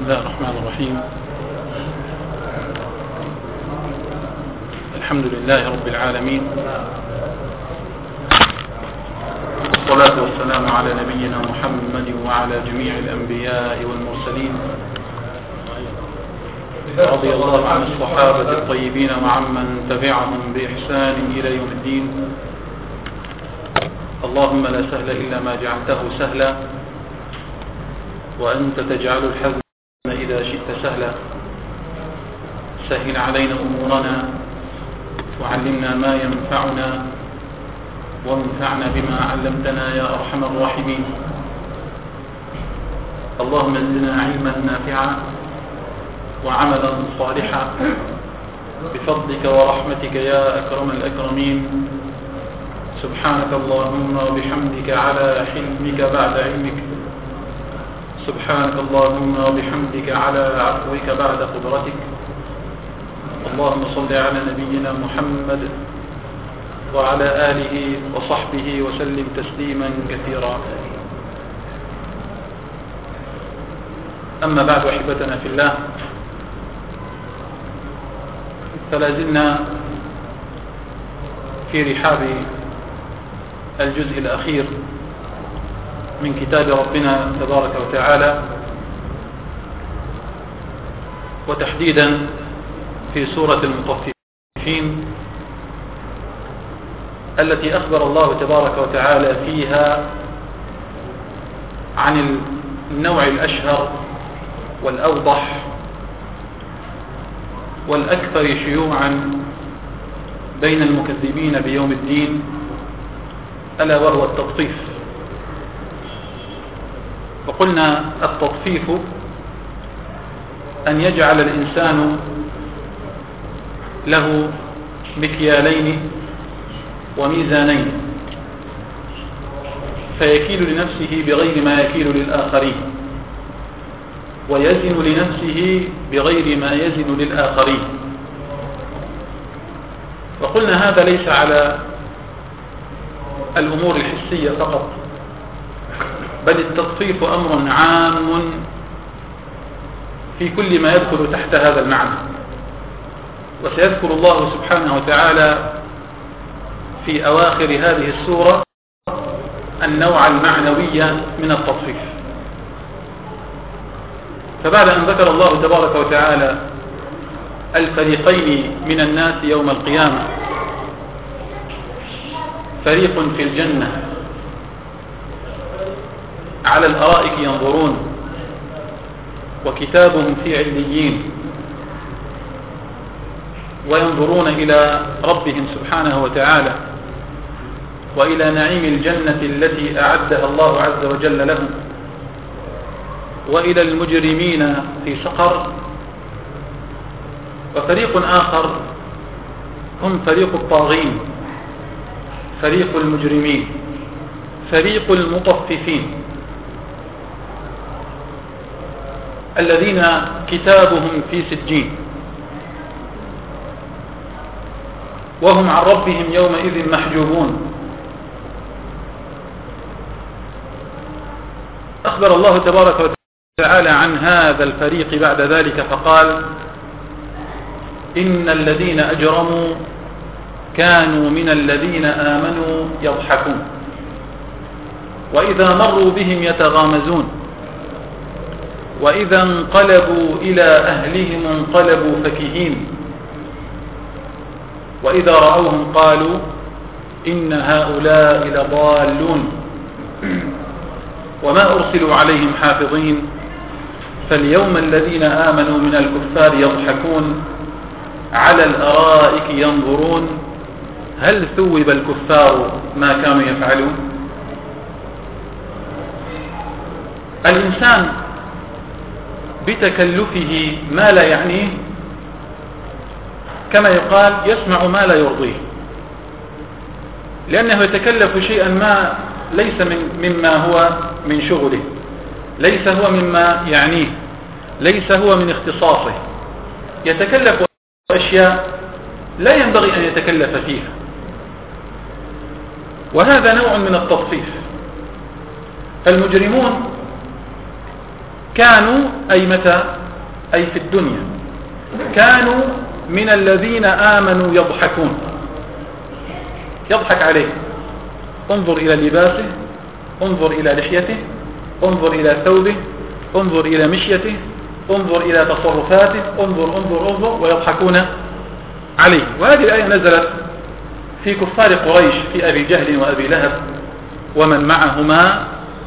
بسم الله الرحمن الرحيم. الحمد لله رب العالمين، والصلاة والسلام على نبينا محمد وعلى جميع الأنبياء والمرسلين، رضي الله عن الصحابة الطيبين وعمن تبعهم بإحسان إلى يوم الدين. اللهم لا سهل إلا ما جعلته سهلا، وأنت تجعل الحزن إذا شئت سهلا. سهل علينا أمورنا وعلمنا ما ينفعنا وانفعنا بما علمتنا يا أرحم الراحمين. اللهم زدنا علما نافعا وعملا صالحا بفضلك ورحمتك يا أكرم الأكرمين. سبحانك اللهم وبحمدك على حلمك بعد علمك، سبحانك اللهم وبحمدك على عفوك بعد قدرتك. اللهم صل على نبينا محمد وعلى آله وصحبه وسلم تسليما كثيرا. أما بعد، أحبتنا في الله، فلا زلنا في رحاب الجزء الأخير من كتاب ربنا تبارك وتعالى، وتحديدا في سورة المطففين التي أخبر الله تبارك وتعالى فيها عن النوع الأشهر والأوضح والأكثر شيوعا بين المكذبين بيوم الدين، ألا وهو التطفيف. وقلنا التطفيف أن يجعل الإنسان له مكيالين وميزانين، فيكيل لنفسه بغير ما يكيل للآخرين، ويزن لنفسه بغير ما يزن للآخرين. وقلنا هذا ليس على الأمور الحسية فقط، بل التطفيف أمر عام في كل ما يدخل تحت هذا المعنى. وسيذكر الله سبحانه وتعالى في أواخر هذه السورة النوع المعنوي من التطفيف. فبعد أن ذكر الله تبارك وتعالى الفريقين من الناس يوم القيامة، فريق في الجنة على الأرائك ينظرون، وكتابهم في عليين، وينظرون إلى ربهم سبحانه وتعالى وإلى نعيم الجنة التي أعدها الله عز وجل لهم، وإلى المجرمين في سقر. وفريق آخر هم فريق الطاغين، فريق المجرمين، فريق المطففين، الذين كتابهم في سجين، وهم عن ربهم يومئذ محجوبون. أخبر الله تبارك وتعالى عن هذا الفريق بعد ذلك فقال: إن الذين أجرموا كانوا من الذين آمنوا يضحكون، وإذا مروا بهم يتغامزون، وإذا انقلبوا إلى أهلهم انقلبوا فكهين، وإذا رأوهم قالوا إن هؤلاء لضالون، وما أرسلوا عليهم حافظين، فاليوم الذين آمنوا من الكفار يضحكون على الأرائك ينظرون هل ثوب الكفار ما كانوا يفعلون. الإنسان بتكلفه ما لا يعنيه، كما يقال يسمع ما لا يرضيه، لأنه يتكلف شيئا ما ليس مما هو من شغله، ليس هو مما يعنيه، ليس هو من اختصاصه، يتكلف أشياء لا ينبغي أن يتكلف فيها. وهذا نوع من التطفيف. فالمجرمون كانوا أي متى؟ أي في الدنيا كانوا من الذين آمنوا يضحكون، يضحك عليه. انظر إلى لباسه، انظر إلى لحيته، انظر إلى ثوبه، انظر إلى مشيته، انظر إلى تصرفاته، انظر ويضحكون عليه. وهذه الآية نزلت في كفار قريش، في أبي جهل وأبي لهب ومن معهما،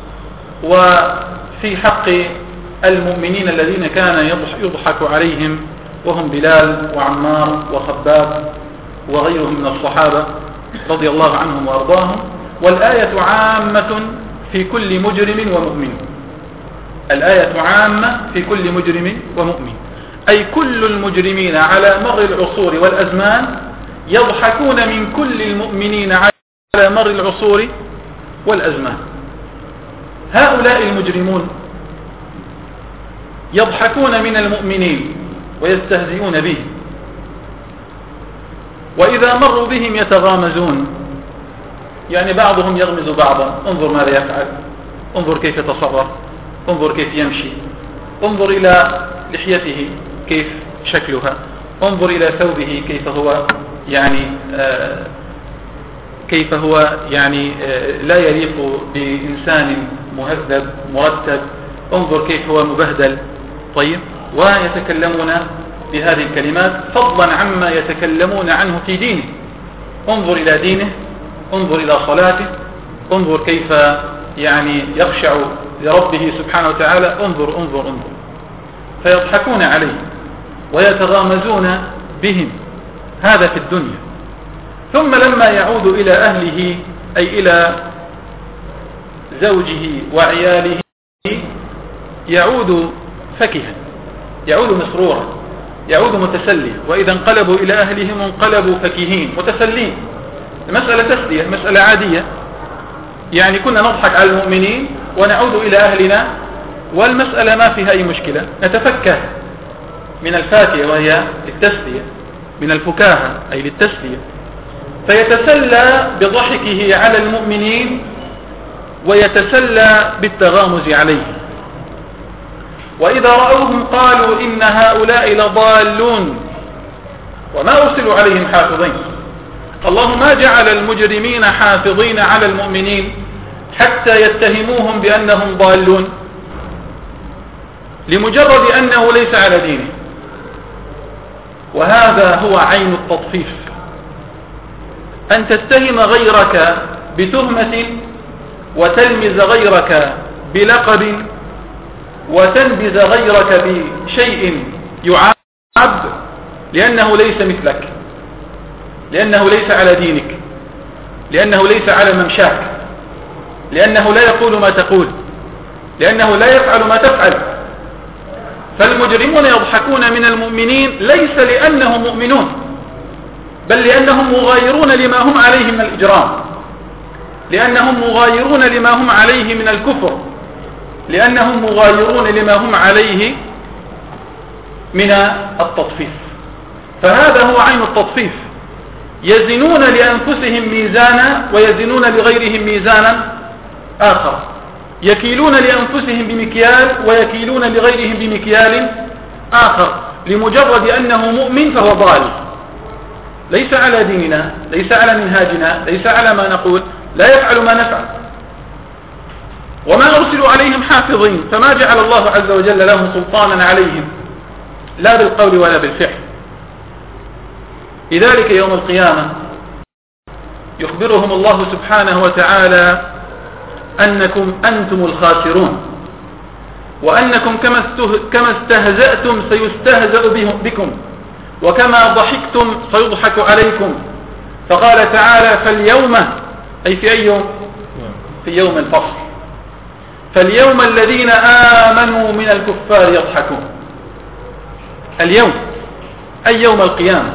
وفي حق المؤمنين الذين كان يضحك عليهم وهم بلال وعمار وخباب وغيرهم من الصحابة رضي الله عنهم وأرضاهم. والآية عامة في كل مجرم ومؤمن، الآية عامة في كل مجرم ومؤمن، أي كل المجرمين على مر العصور والأزمان يضحكون من كل المؤمنين على مر العصور والأزمان. هؤلاء المجرمون يضحكون من المؤمنين ويستهزئون به، وإذا مروا بهم يتغامزون، يعني بعضهم يغمز بعضا، انظر ماذا يفعل، انظر كيف يتصرف، انظر كيف يمشي، انظر إلى لحيته كيف شكلها، انظر إلى ثوبه كيف هو يعني لا يليق بإنسان مهذب مرتب، انظر كيف هو مبهدل. طيب، ويتكلمون بهذه الكلمات فضلا عما يتكلمون عنه في دينه. انظر إلى دينه، انظر إلى صلاته، انظر كيف يعني يخشع لربه سبحانه وتعالى، انظر. فيضحكون عليه ويتغامزون بهم، هذا في الدنيا. ثم لما يعود إلى أهله أي إلى زوجه وعياله يعود فكها، يعود مسرورا، يعود متسليا. وإذا انقلبوا إلى أهلهم انقلبوا فكهين متسلين. المسألة تسلية، مسألة عادية، يعني كنا نضحك على المؤمنين ونعود إلى أهلنا والمسألة ما فيها أي مشكلة، نتفكه من الفاكهة وهي للتسلية، من الفكاهة أي للتسلية. فيتسلى بضحكه على المؤمنين ويتسلى بالتغامز عليه. وإذا رأوهم قالوا إن هؤلاء لضالون وما أرسلوا عليهم حافظين. الله ما جعل المجرمين حافظين على المؤمنين حتى يتهموهم بأنهم ضالون لمجرد أنه ليس على دينه. وهذا هو عين التطفيف، أن تتهم غيرك بتهمة وتلمز غيرك بلقب وتنبذ غيرك بشيء يعاب لأنه ليس مثلك، لأنه ليس على دينك، لأنه ليس على ممشاك، لأنه لا يقول ما تقول، لأنه لا يفعل ما تفعل. فالمجرمون يضحكون من المؤمنين ليس لأنهم مؤمنون، بل لأنهم مغايرون لما هم عليه من الإجرام، لأنهم مغايرون لما هم عليه من الكفر، لأنهم مغايرون لما هم عليه من التطفيف. فهذا هو عين التطفيف، يزنون لأنفسهم ميزانا ويزنون لغيرهم ميزانا آخر، يكيلون لأنفسهم بمكيال ويكيلون لغيرهم بمكيال آخر، لمجرد أنه مؤمن فهو ضال، ليس على ديننا، ليس على منهاجنا، ليس على ما نقول، لا يفعل ما نفعل. وما أرسلوا عليهم حافظين، فما جعل الله عز وجل لهم سلطانا عليهم لا بالقول ولا بالفعل. لذلك يوم القيامة يخبرهم الله سبحانه وتعالى أنكم أنتم الخاسرون، وأنكم كما استهزأتم سيستهزأ بكم، وكما ضحكتم سيضحك عليكم. فقال تعالى فاليوم، أي في أي يوم؟ في يوم الفصل. فاليوم الذين آمنوا من الكفار يضحكون. اليوم أي يوم القيامة،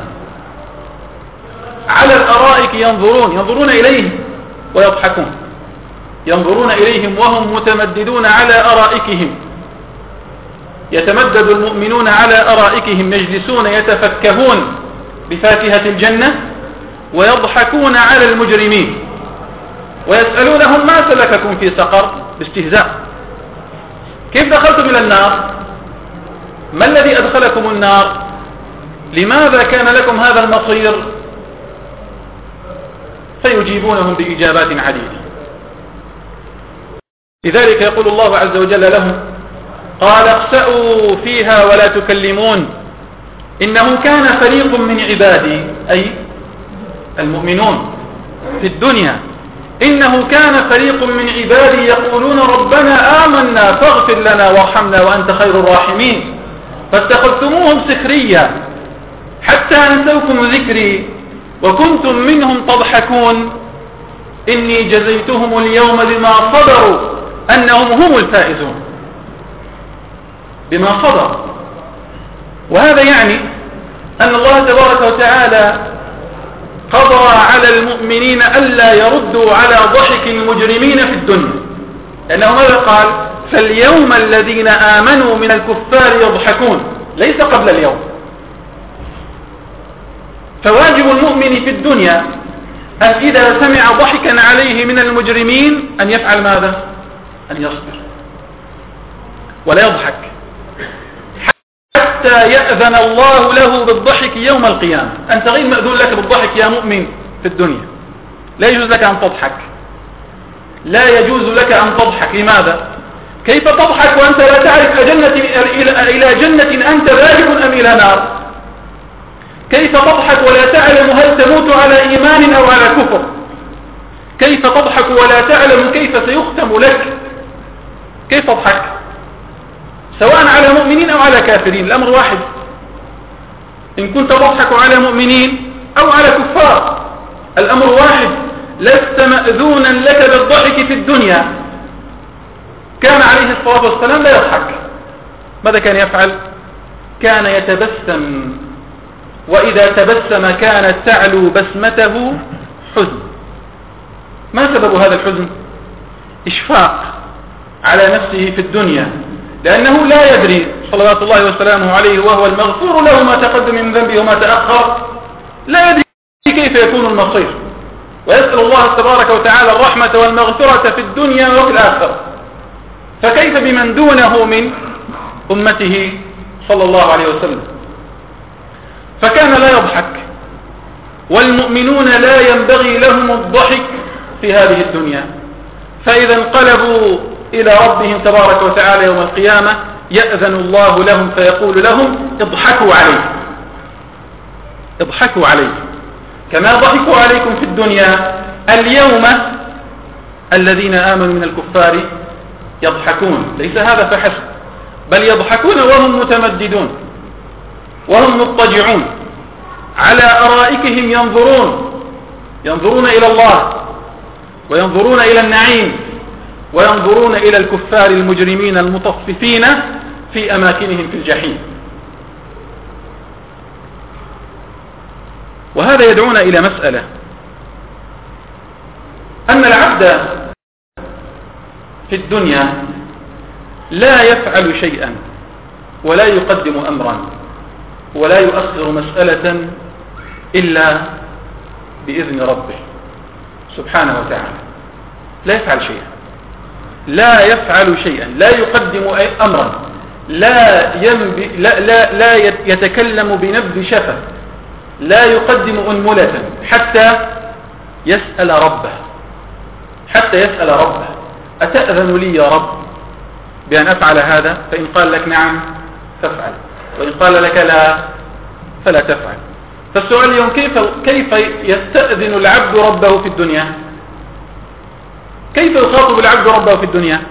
على الأرائك ينظرون إليهم ويضحكون، ينظرون إليهم وهم متمددون على أرائكهم، يتمدد المؤمنون على أرائكهم، يجلسون يتفكهون بفاكهة الجنة ويضحكون على المجرمين ويسألونهم ما سلككم في سقر، باستهزاء. كيف دخلتم إلى النار؟ ما الذي أدخلكم النار؟ لماذا كان لكم هذا المصير؟ فيجيبونهم بإجابات عديدة. لذلك يقول الله عز وجل لهم: قال اخسأوا فيها ولا تكلمون إنه كان فريق من عبادي، أي المؤمنون في الدنيا، إنه كان فريق من عبادي يقولون ربنا آمنا فاغفر لنا وارحمنا وأنت خير الراحمين فاتخذتموهم سخريا حتى أنسوكم ذكري وكنتم منهم تضحكون إني جزيتهم اليوم بما صبروا أنهم هم الفائزون. بما صبروا، وهذا يعني أن الله تبارك وتعالى قضى على المؤمنين ألا يردوا على ضحك المجرمين في الدنيا، لأنه ماذا قال؟ فاليوم الذين آمنوا من الكفار يضحكون، ليس قبل اليوم. فواجب المؤمن في الدنيا أن إذا سمع ضحكا عليه من المجرمين أن يفعل ماذا؟ أن يصبر ولا يضحك حتى يأذن الله له بالضحك يوم القيامة. أنت غير مأذون لك بالضحك يا مؤمن في الدنيا، لا يجوز لك أن تضحك، لا يجوز لك أن تضحك. لماذا؟ كيف تضحك وأنت لا تعرف إلى جنة أنت ذاهب أم إلى نار؟ كيف تضحك ولا تعلم هل تموت على إيمان أو على كفر؟ كيف تضحك ولا تعلم كيف سيختم لك؟ كيف تضحك؟ سواء على مؤمنين أو على كافرين، الأمر واحد. إن كنت تضحك على مؤمنين أو على كفار الأمر واحد، لست مأذونا لك بالضحك في الدنيا. كان عليه الصلاة والسلام لا يضحك، ماذا كان يفعل؟ كان يتبسم، وإذا تبسم كانت تعلو بسمته حزن. ما سبب هذا الحزن؟ إشفاق على نفسه في الدنيا، لأنه لا يدري صلوات الله وسلامه عليه وهو المغفور له ما تقدم من ذنبه وما تأخر، لا يدري كيف يكون المصير، ويسأل الله تبارك وتعالى الرحمة والمغفرة في الدنيا وفي الآخرة، فكيف بمن دونه من أمته صلى الله عليه وسلم؟ فكان لا يضحك، والمؤمنون لا ينبغي لهم الضحك في هذه الدنيا، فإذا انقلبوا إلى ربهم تبارك وتعالى يوم القيامة يأذن الله لهم فيقول لهم اضحكوا عليه، اضحكوا عليه كما ضحكوا عليكم في الدنيا. اليوم الذين آمنوا من الكفار يضحكون، ليس هذا فحسب، بل يضحكون وهم متمددون وهم مضطجعون على أرائكهم ينظرون إلى الله وينظرون إلى النعيم وينظرون إلى الكفار المجرمين المطففين في أماكنهم في الجحيم. وهذا يدعونا إلى مسألة، أن العبد في الدنيا لا يفعل شيئا ولا يقدم أمرا ولا يؤخر مسألة إلا بإذن ربه سبحانه وتعالى. لا يفعل شيئا، لا يفعل شيئا، لا يقدم أمرا، لا يتكلم بنبذ شفة، لا يقدم أنملة حتى يسأل ربه أتأذن لي يا رب بأن أفعل هذا؟ فإن قال لك نعم فافعل، وإن قال لك لا فلا تفعل. فالسؤال اليوم كيف يستأذن العبد ربه في الدنيا؟ كيف يخاطب العبد ربه في الدنيا؟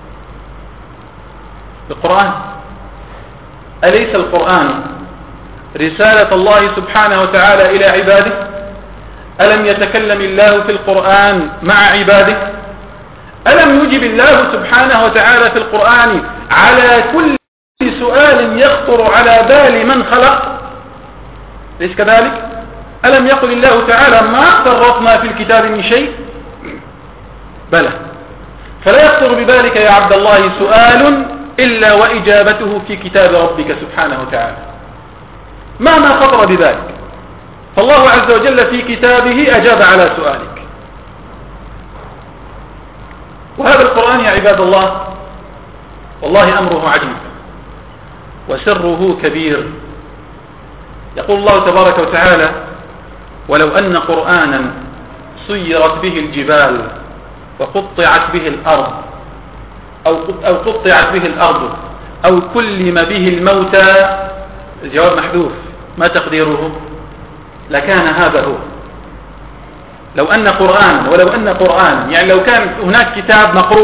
بالقرآن. أليس القرآن رسالة الله سبحانه وتعالى إلى عباده؟ ألم يتكلم الله في القرآن مع عباده؟ ألم يجب الله سبحانه وتعالى في القرآن على كل سؤال يخطر على بال من خلق؟ ليس كذلك؟ ألم يقل الله تعالى ما فرطنا في الكتاب من شيء؟ بلى. فلا يخطر ببالك يا عبد الله سؤال إلا وإجابته في كتاب ربك سبحانه وتعالى، ما خطر بذلك، فالله عز وجل في كتابه أجاب على سؤالك. وهذا القرآن يا عباد الله والله أمره عجيب وسره كبير. يقول الله تبارك وتعالى: ولو أن قرآنا سيرت به الجبال وقطعت به الأرض أو قطعت به الأرض أو كلم به الموتى، الجواب محذوف، ما تقديره؟ لكان هذا هو. لو أن قرآن، ولو أن قرآن يعني لو كان هناك كتاب مقروء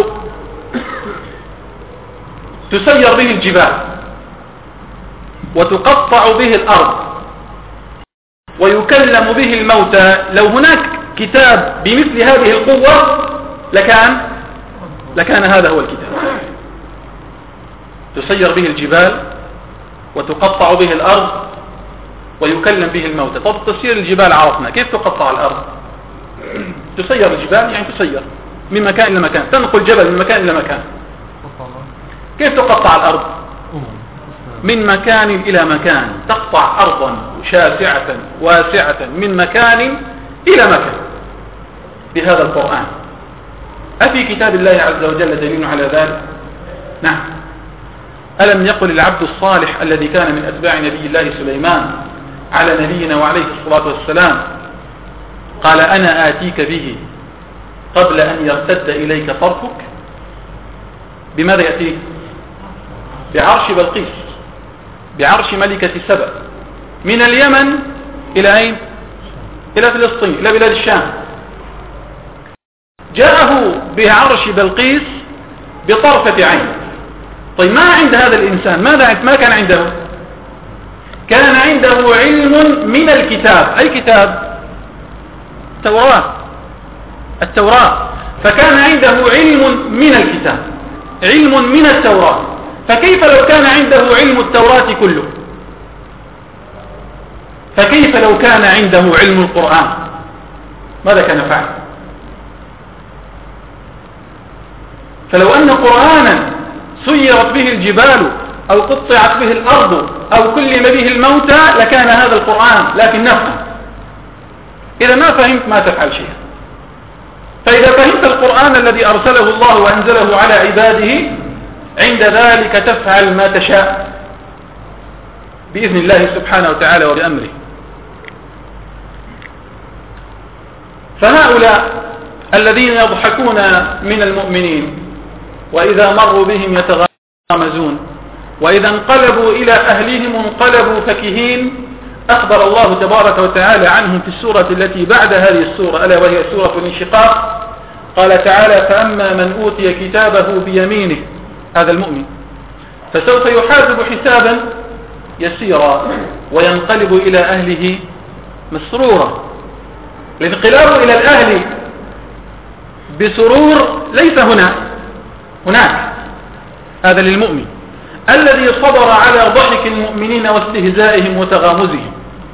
تسير به الجبال وتقطع به الأرض ويكلم به الموتى، لو هناك كتاب بمثل هذه القوة لكان هذا هو الكتاب. تسير به الجبال وتقطع به الأرض ويكلم به الموتى. طب تسير الجبال عرفنا، كيف تقطع الأرض؟ تسير الجبال يعني تسير من مكان إلى مكان، تنقل جبل من مكان إلى مكان. كيف تقطع الأرض؟ من مكان إلى مكان، تقطع أرضا شاسعة واسعة من مكان إلى مكان بهذا القرآن. أفي كتاب الله عز وجل دليل على ذلك؟ نعم. ألم يقل العبد الصالح الذي كان من أتباع نبي الله سليمان على نبينا وعليه الصلاة والسلام، قال: أنا آتيك به قبل أن يرتد إليك طرفك. بماذا يأتيك؟ بعرش بلقيس، بعرش ملكة سبأ، من اليمن إلى أين؟ إلى فلسطين، إلى بلاد الشام. جاءه بعرش بلقيس بطرفة عين. طيب ما عند هذا الإنسان؟ ما كان عنده؟ كان عنده علم من الكتاب. أي كتاب؟ التوراة. فكان عنده علم من الكتاب، علم من التوراة. فكيف لو كان عنده علم التوراة كله؟ فكيف لو كان عنده علم القرآن؟ ماذا كان فعل؟ فلو أن قرآنا سيرت به الجبال أو قطعت به الأرض أو كلم به الموتى لكان هذا القرآن، لكن نفهم. إذا ما فهمت ما تفعل شيئا. فإذا فهمت القرآن الذي أرسله الله وأنزله على عباده، عند ذلك تفعل ما تشاء بإذن الله سبحانه وتعالى وبأمره. فهؤلاء الذين يضحكون من المؤمنين وإذا مروا بهم يتغامزون، وإذا انقلبوا إلى أهلهم انقلبوا فكهين، أخبر الله تبارك وتعالى عنهم في السورة التي بعد هذه السورة، ألا وهي سورة الانشقاق. قال تعالى: فأما من أوتي كتابه بيمينه، هذا المؤمن، فسوف يحاسب حسابا يسيرا وينقلب إلى أهله مسرورا. الانقلاب إلى الأهل بسرور ليس هناك، هذا للمؤمن الذي صبر على ضحك المؤمنين واستهزائهم وتغامزهم.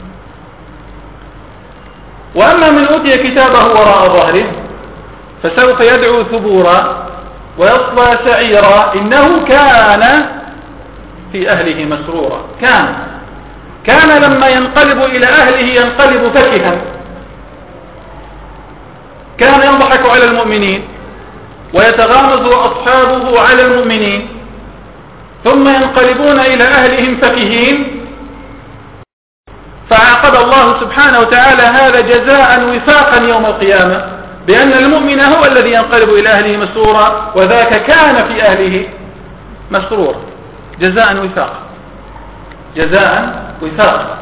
وأما من أوتي كتابه وراء ظهره فسوف يدعو ثبورا ويصلى سعيرا، إنه كان في أهله مسرورا. كان لما ينقلب إلى أهله ينقلب فكها، كان يضحك على المؤمنين ويتغامز أصحابه على المؤمنين، ثم ينقلبون إلى أهلهم فكهين. فعاقب الله سبحانه وتعالى هذا جزاء وفاقا يوم القيامة، بأن المؤمن هو الذي ينقلب إلى أهله مسرورا، وذاك كان في أهله مسرورا. جزاء وفاقا.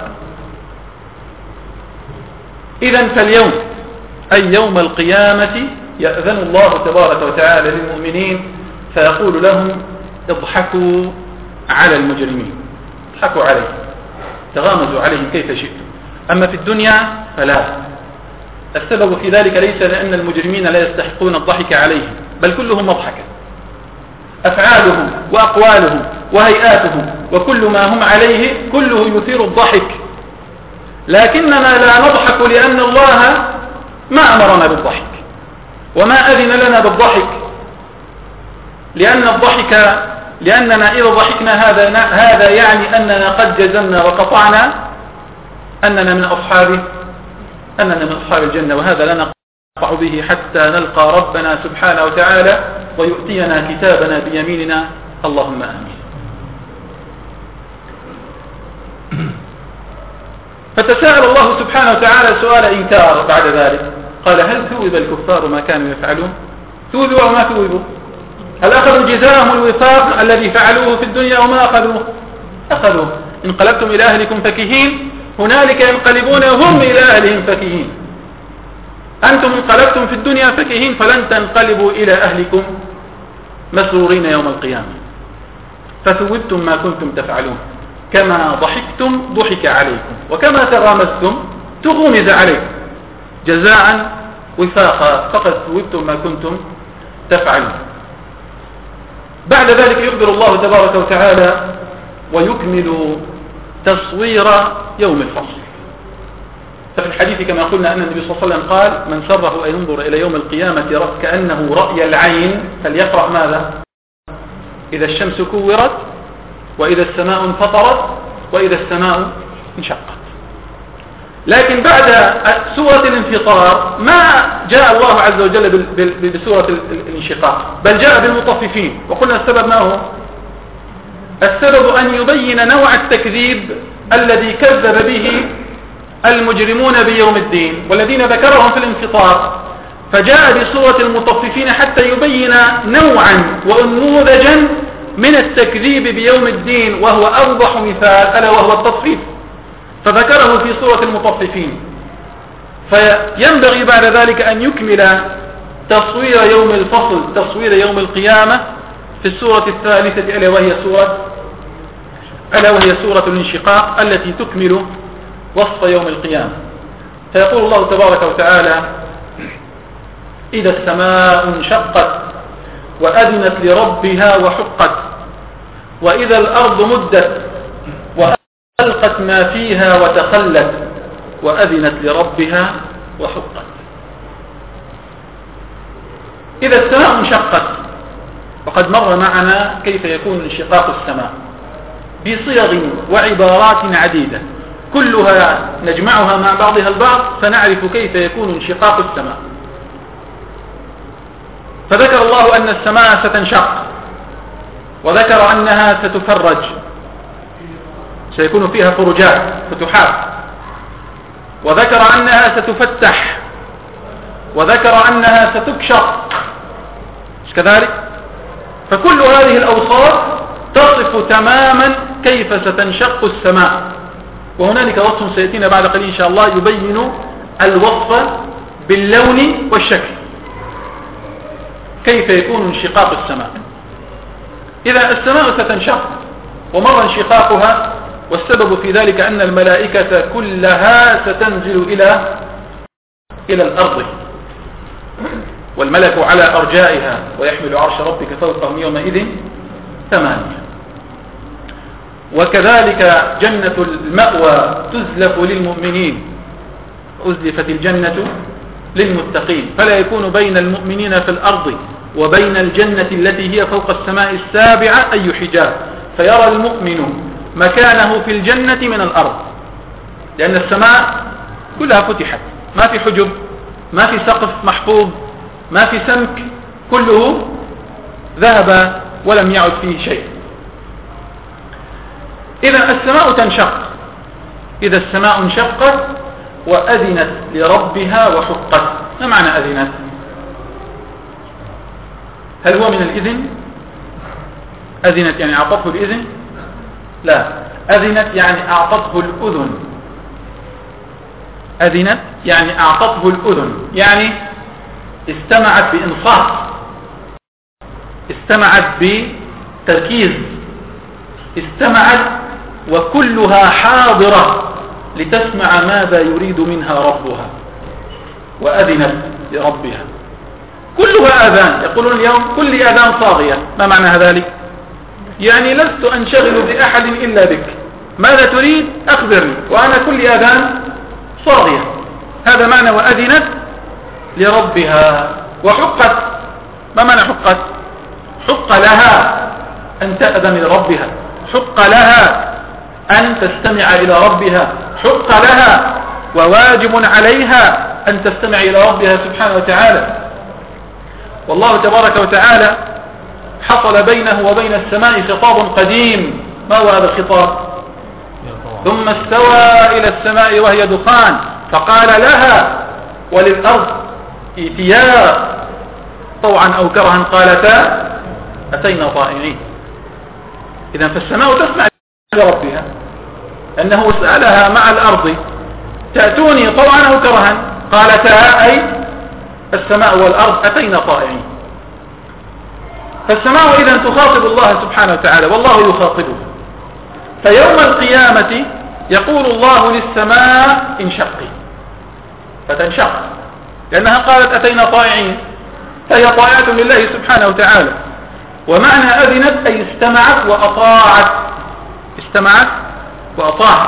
إذن فاليوم أي يوم القيامة يأذن الله تبارك وتعالى للمؤمنين فيقول لهم: اضحكوا على المجرمين، اضحكوا عليهم، تغامزوا عليهم كيف شئتم. أما في الدنيا فلا. السبب في ذلك ليس لأن المجرمين لا يستحقون الضحك عليهم، بل كلهم مضحكة، أفعالهم وأقوالهم وهيئاتهم وكل ما هم عليه كله يثير الضحك، لكننا لا نضحك لأن الله ما أمرنا بالضحك وما أذن لنا بالضحك، لأننا إذا ضحكنا هذا يعني أننا قد جزمنا وقطعنا أننا من أصحاب الجنة، وهذا لا نقطع به حتى نلقى ربنا سبحانه وتعالى ويؤتينا كتابنا بيميننا اللهم آمين. فتساءل الله سبحانه وتعالى سؤال إنكار بعد ذلك، قال هل ثوب الكفار ما كانوا يفعلون؟ ثوبوا أو ما ثوبوا؟ هل أخذوا جزاءهم الوفاق الذي فعلوه في الدنيا أو ما أخذوه؟ انقلبتم إلى أهلكم فكهين، هنالك ينقلبون هم إلى أهلهم فكهين. أنتم انقلبتم في الدنيا فكهين، فلن تنقلبوا إلى أهلكم مسرورين يوم القيامة. فثوبتم ما كنتم تفعلون، كما ضحكتم ضحك عليكم، وكما تغامزتم تغمز عليكم، جزاء وفاقا، فقد ثوبتم ما كنتم تفعلون. بعد ذلك يخبر الله تبارك وتعالى ويكمل تصوير يوم الفصل. ففي الحديث كما قلنا أن النبي صلى الله عليه وسلم قال من سره أن ينظر إلى يوم القيامة كأنه رأي العين فليقرأ ماذا؟ إذا الشمس كورت، وإذا السماء انفطرت، وإذا السماء انشقت. لكن بعد سورة الانفطار ما جاء الله عز وجل بسورة الانشقاق، بل جاء بالمطففين. وقلنا السبب ما هو؟ السبب أن يبين نوع التكذيب الذي كذب به المجرمون بيوم الدين والذين ذكرهم في الانفطار، فجاء بسورة المطففين حتى يبين نوعا وأنموذجا من التكذيب بيوم الدين، وهو أوضح مثال ألا وهو التطفيف، فذكره في سورة المطففين. فينبغي بعد ذلك أن يكمل تصوير يوم الفصل، تصوير يوم القيامة، في السورة الثالثة ألا وهي سورة الانشقاق التي تكمل وصف يوم القيامة. فيقول الله تبارك وتعالى إذا السماء انشقت وأذنت لربها وحقت، وإذا الأرض مدت وألقت ما فيها وتخلت، وأذنت لربها وحقت. إذا السماء انشقت، وقد مر معنا كيف يكون انشقاق السماء بصيغ وعبارات عديدة، كلها نجمعها مع بعضها البعض فنعرف كيف يكون انشقاق السماء. فذكر الله أن السماء ستنشق، وذكر أنها ستفرج، سيكون فيها فرجات فتحات، وذكر أنها ستفتح، وذكر أنها ستكشف، مش كذلك؟ فكل هذه الأوصاف تصف تماما كيف ستنشق السماء. وهنالك وصف سيأتينا بعد قليل إن شاء الله يبين الوصف باللون والشكل، كيف يكون انشقاق السماء. إذا السماء ستنشق ومر انشقاقها، والسبب في ذلك أن الملائكة كلها ستنزل إلى الأرض، والملك على أرجائها، ويحمل عرش ربك فوقهم يومئذ 8. وكذلك جنة المأوى تزلف للمؤمنين، أزلفت الجنة للمتقين، فلا يكون بين المؤمنين في الأرض وبين الجنة التي هي فوق السماء السابعة أي حجاب، فيرى المؤمن مكانه في الجنة من الأرض، لأن السماء كلها فتحت، ما في حجب، ما في سقف محفوظ، ما في سمك، كله ذهب ولم يعد فيه شيء. إذا السماء تنشق، إذا السماء انشقت وأذنت لربها وحقت. ما معنى أذنت؟ هل هو من الإذن؟ أذنت يعني أعطته الإذن؟ لا، أذنت يعني أعطته الأذن. أذنت يعني أعطته الأذن، يعني استمعت بإنصات، استمعت بتركيز، استمعت وكلها حاضرة لتسمع ماذا يريد منها ربها. وأذنت لربها، كلها آذان. يقولون اليوم كل آذان صاغية. ما معنى ذلك؟ يعني لست أنشغل بأحد إلا بك، ماذا تريد أخبرني، وأنا كل آذان صاغية. هذا معنى وأذنت لربها وحقت. ما معنى حقت؟ حق لها أن تأذن لربها، حق لها أن تستمع إلى ربها، حق لها وواجب عليها أن تستمع إلى ربها سبحانه وتعالى. والله تبارك وتعالى حصل بينه وبين السماء خطاب قديم. ما هو هذا الخطاب؟ ثم استوى إلى السماء وهي دخان فقال لها وللأرض ائتيا طوعا أو كرها قالتا أتينا طائعين. إذن فالسماء تسمع لربها أنه سألها مع الأرض تأتوني طوعا أو كرها قالتا أي السماء والأرض أتينا طائعين. فالسماء إذن تخاطب الله سبحانه وتعالى والله يخاطبه. فيوم القيامة يقول الله للسماء انشقي فتنشق لأنها قالت أتينا طائعين فهي طائعة لله سبحانه وتعالى. ومعنى أذنت أي استمعت وأطاعت. استمعت وأطاعت.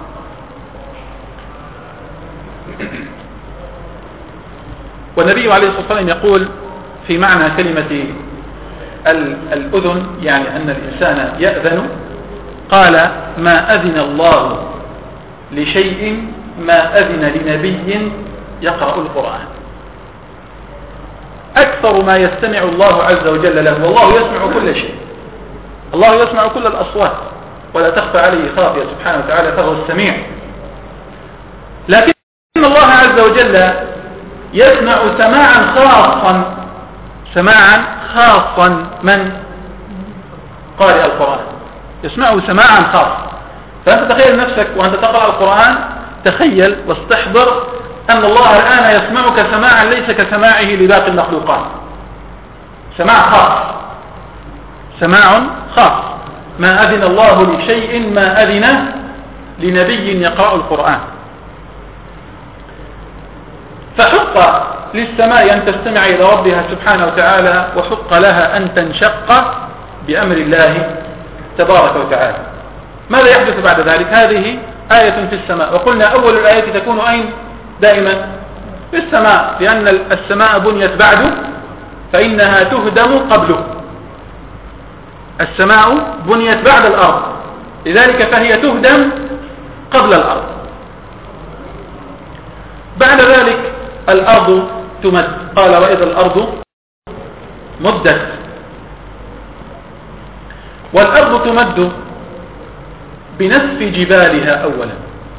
والنبي عليه الصلاة والسلام يقول في معنى كلمة الأذن يعني أن الإنسان يأذن قال ما أذن الله لشيء ما أذن لنبي يقرأ القرآن. أكثر ما يستمع الله عز وجل له والله يسمع كل شيء. الله يسمع كل الأصوات ولا تخفى عليه خافية سبحانه وتعالى فهو السميع. لكن الله عز وجل يسمع سماعا خاصا من قارئ القرآن يسمعه سماعا خاصا. فأنت تخيل نفسك وأنت تقرأ القرآن تخيل واستحضر أن الله الآن يسمعك سماعا ليس كسماعه لباقي المخلوقات. سماع خاص ما أذن الله لشيء ما أذن لنبي يقرأ القرآن. فحق للسماء أن تستمع إلى ربها سبحانه وتعالى وحق لها أن تنشق بأمر الله تبارك وتعالى. ماذا يحدث بعد ذلك؟ هذه آية في السماء. وقلنا أول الآية تكون أين دائما؟ في السماء لأن السماء بنيت بعده فإنها تهدم قبله. السماء بنيت بعد الأرض لذلك فهي تهدم قبل الأرض. بعد ذلك الأرض تمد. قال وإذا الأرض مدت. والأرض تمد بنسف جبالها أولا.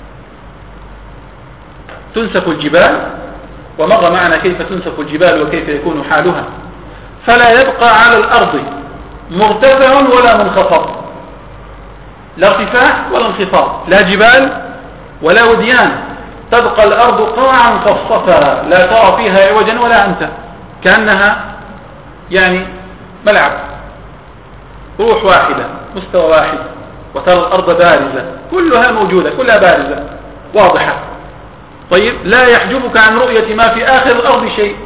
تنسف الجبال ومر معنا كيف تنسف الجبال وكيف يكون حالها. فلا يبقى على الأرض مرتفع ولا منخفض. لا ارتفاع ولا انخفاض لا جبال ولا وديان. تبقى الأرض قاعا صفصفا لا ترى فيها عوجا ولا أمتا كأنها يعني ملعب روح واحدة مستوى واحد. وترى الأرض بارزة كلها موجودة كلها بارزة واضحة. طيب لا يحجبك عن رؤية ما في آخر الأرض شيء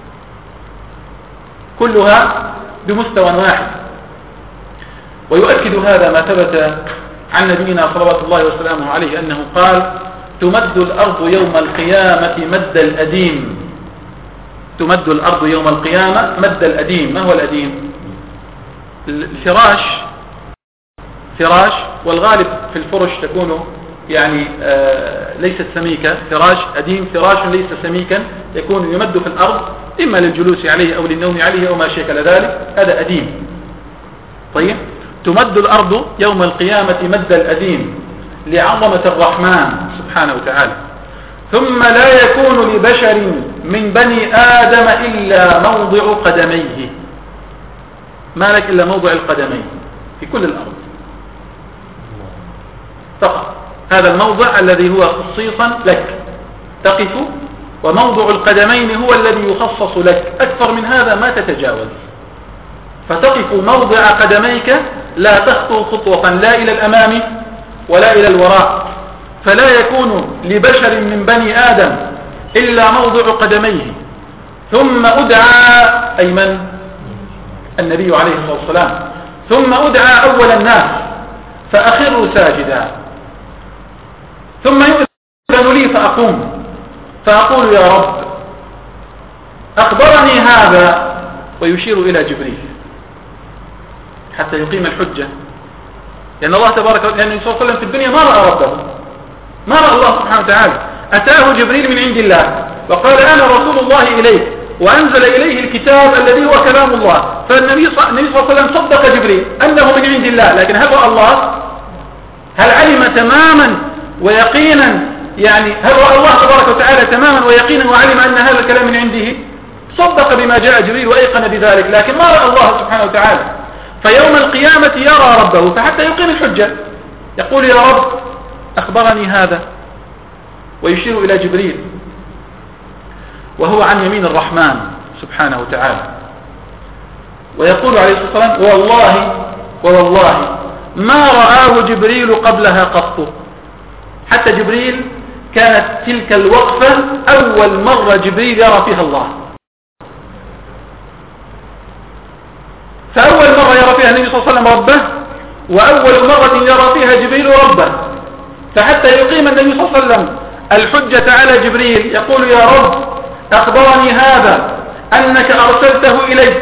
كلها بمستوى واحد. ويؤكد هذا ما ثبت عن نبينا صلوات الله وسلامه عليه أنه قال تمد الأرض يوم القيامة مد الأديم. تمد الأرض يوم القيامة مد الأديم. ما هو الأديم؟ فراش والغالب في الفرش تكون يعني ليست سميكة. فراش أديم فراش ليس سميكا يكون يمد في الأرض إما للجلوس عليه أو للنوم عليه أو ما شكل ذلك هذا أديم. طيب تمد الأرض يوم القيامة مد الأديم لعظمة الرحمن سبحانه وتعالى. ثم لا يكون لبشر من بني آدم إلا موضع قدميه. ما لك إلا موضع القدمين في كل الأرض فقط. هذا الموضع الذي هو خصيصا لك تقف وموضع القدمين هو الذي يخصص لك. أكثر من هذا ما تتجاوز. فتقف موضع قدميك لا تخطو خطوة لا إلى الأمام ولا إلى الوراء. فلا يكون لبشر من بني آدم إلا موضع قدميه. ثم أدعى أي من؟ النبي عليه الصلاة والسلام. ثم أدعى أول الناس فأخروا ساجدا. ثم يؤذن لي فأقوم فأقول يا رب أخبرني هذا ويشير إلى جبريل حتى يقيم الحجة. لأن الله تبارك وتعالى صلى الله عليه وسلم في الدنيا ما رأى ربه ما رأى الله سبحانه وتعالى. أتاه جبريل من عند الله وقال أنا رسول الله إليك وأنزل إليه الكتاب الذي هو كلام الله. فالنبي صلى الله عليه وسلم صدق جبريل أنه من عند الله، لكن هل رأى الله؟ هل علم تماما ويقينا، يعني هل رأى الله تبارك وتعالى تماما ويقينا وعلم أن هذا الكلام من عنده؟ صدق بما جاء جبريل وأيقن بذلك، لكن ما رأى الله سبحانه وتعالى. فيوم القيامة يرى ربه، فحتى يقيم الحجة يقول يا رب أخبرني هذا، ويشير إلى جبريل وهو عن يمين الرحمن سبحانه وتعالى، ويقول عليه الصلاة والسلام والله ما رآه جبريل قبلها قط. حتى جبريل كانت تلك الوقفة أول مرة جبريل يرى فيها الله، فأول مرة يرى فيها النبي صلى الله عليه وسلم ربه، وأول مرة يرى فيها جبريل ربه. فحتى يقيم النبي صلى الله عليه وسلم الحجة على جبريل يقول يا رب أخبرني هذا أنك أرسلته إلي.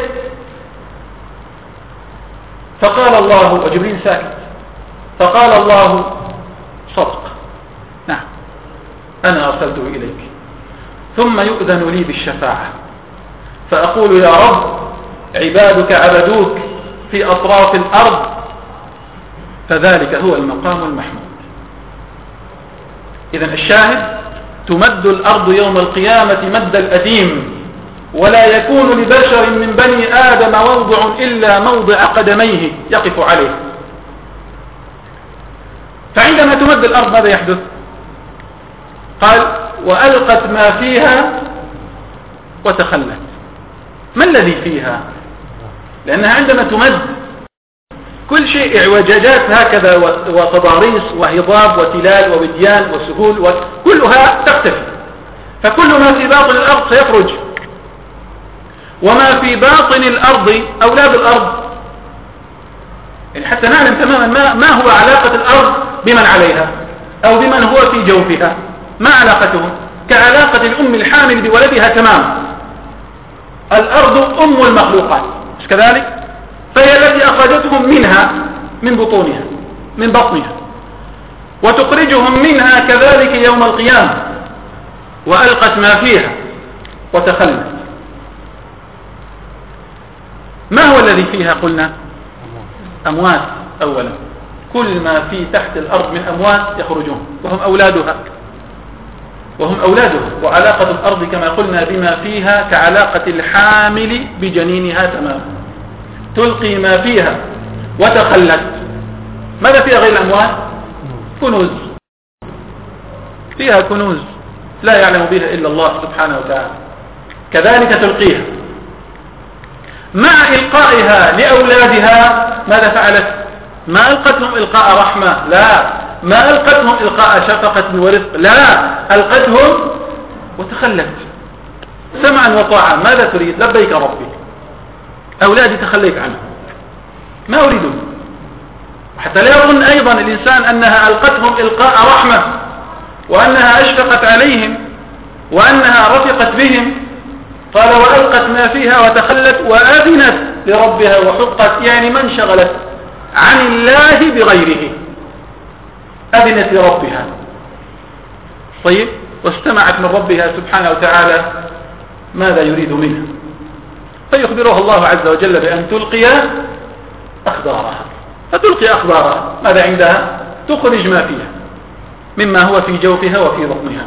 فقال الله، وجبريل ساكت، فقال الله صدق، نعم أنا أرسلته إليك. ثم يؤذن لي بالشفاعة فأقول يا رب عبادك عبدوك في أطراف الأرض، فذلك هو المقام المحمود. إذن الشاهد تمد الأرض يوم القيامة مد الأديم، ولا يكون لبشر من بني آدم موضع إلا موضع قدميه يقف عليه. فعندما تمد الأرض ماذا يحدث؟ قال وألقت ما فيها وتخلت. ما الذي فيها؟ لأنها عندما تمد كل شيء اعوجاجات هكذا وتضاريس وهضاب وتلال ووديان وسهول كلها تختفي، فكل ما في باطن الأرض سيخرج، وما في باطن الأرض أولاد الأرض. يعني حتى نعلم تماما ما هو علاقة الأرض بمن عليها أو بمن هو في جوفها، ما علاقتهم؟ كعلاقة الأم الحامل بولدها تماما. الأرض أم المخلوقات، مش كذلك؟ فهي التي أخرجتهم منها من بطونها من بطنها، وتخرجهم منها كذلك يوم القيامة. وألقت ما فيها وتخلت. ما هو الذي فيها؟ قلنا أموات. أولا كل ما في تحت الأرض من أموات يخرجون وهم أولادها، وعلاقة الأرض كما قلنا بما فيها كعلاقة الحامل بجنينها تماما. تلقي ما فيها وتخلت. ماذا فيها غير الأموات؟ كنوز، فيها كنوز لا يعلم بها إلا الله سبحانه وتعالى، كذلك تلقيها. مع إلقائها لأولادها ماذا فعلت؟ ما ألقتهم إلقاء رحمة، لا، ما ألقتهم إلقاء شفقة ورزق، لا، ألقتهم وتخلت سمعا وطاعة. ماذا تريد؟ لبيك ربي، أولادي تخليت عنهم، ما أريدهم. حتى لا يظن أيضا الإنسان أنها ألقتهم إلقاء رحمة، وأنها أشفقت عليهم، وأنها رفقت بهم. قال وألقت ما فيها وتخلت وأذنت لربها وحقت، يعني ما انشغلت عن الله بغيره، أذنت لربها. طيب، واستمعت من ربها سبحانه وتعالى ماذا يريد منها، فيخبرها الله عز وجل بأن تلقي أخبارها. فتلقي أخبارها، ماذا عندها؟ تخرج ما فيها مما هو في جوفها وفي بطنها.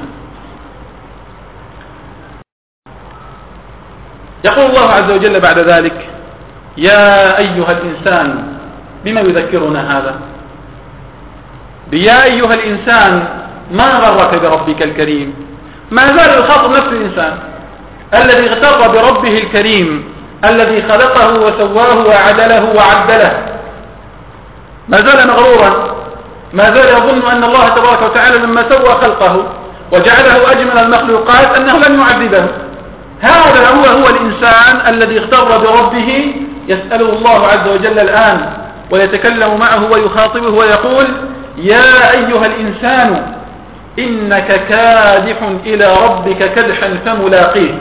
يقول الله عز وجل بعد ذلك يا أيها الإنسان. بما يذكرنا هذا؟ بيا أيها الإنسان ما غرك بربك الكريم. ما زال الخاطب نفس الإنسان الذي اغتر بربه الكريم، الذي خلقه وسواه وعدله وعدله. ما زال مغرورا، ما زال يظن أن الله تبارك وتعالى لما سوى خلقه وجعله أجمل المخلوقات أنه لن يعذبه. هذا هو الإنسان الذي اغتر بربه. يسأله الله عز وجل الآن ويتكلم معه ويخاطبه ويقول يا أيها الإنسان إنك كادح إلى ربك كدحا فملاقيه.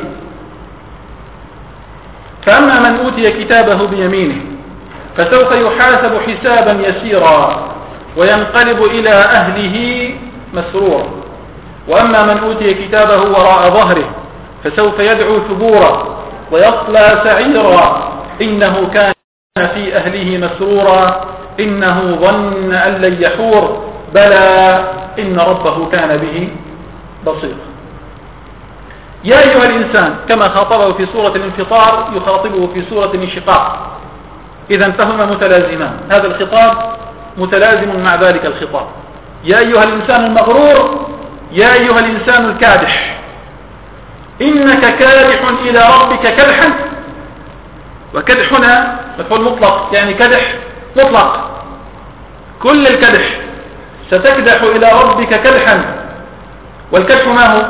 فأما من أوتي كتابه بيمينه فسوف يحاسب حسابا يسيرا وينقلب إلى أهله مسرورا. وأما من أوتي كتابه وراء ظهره فسوف يدعو ثبورا ويصلى سعيرا إنه كان في أهله مسرورا إنه ظن أن لن يحور بلى إن ربه كان به بصيرا. يا أيها الإنسان كما خاطبه في سورة الانفطار يخاطبه في سورة الانشقاق، إذا فهما متلازمان، هذا الخطاب متلازم مع ذلك الخطاب. يا أيها الإنسان المغرور، يا أيها الإنسان الكادح، إنك كادح إلى ربك كدحا، وكدح هنا مفعول مطلق يعني كدح مطلق، كل الكدح، ستكدح إلى ربك كدحا. والكدح ما هو؟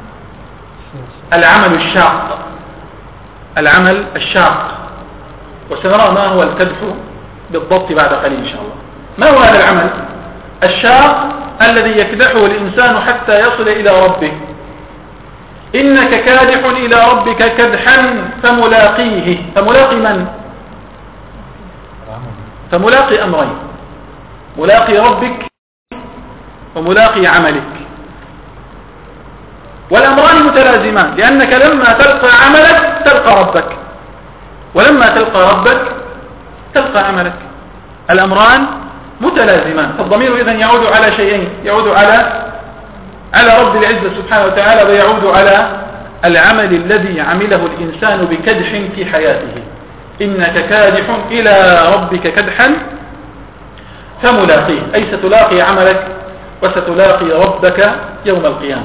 العمل الشاق، العمل الشاق، وسنرى ما هو الكدح بالضبط بعد قليل إن شاء الله. ما هو هذا العمل الشاق الذي يكدحه الإنسان حتى يصل إلى ربه؟ إنك كادح إلى ربك كدحا فملاقيه. فملاقي من؟ فملاقي أمرين، ملاقي ربك وملاقي عملك، والأمران متلازمان، لأنك لما تلقى عملك تلقى ربك، ولما تلقى ربك تلقى عملك، الأمران متلازمان. فالضمير إذن يعود على شيئين، يعود على رب العزة سبحانه وتعالى، ويعود على العمل الذي عمله الإنسان بكدح في حياته. إنك كادح إلى ربك كدحا فملاقيه، أي ستلاقي عملك وستلاقي ربك يوم القيامة.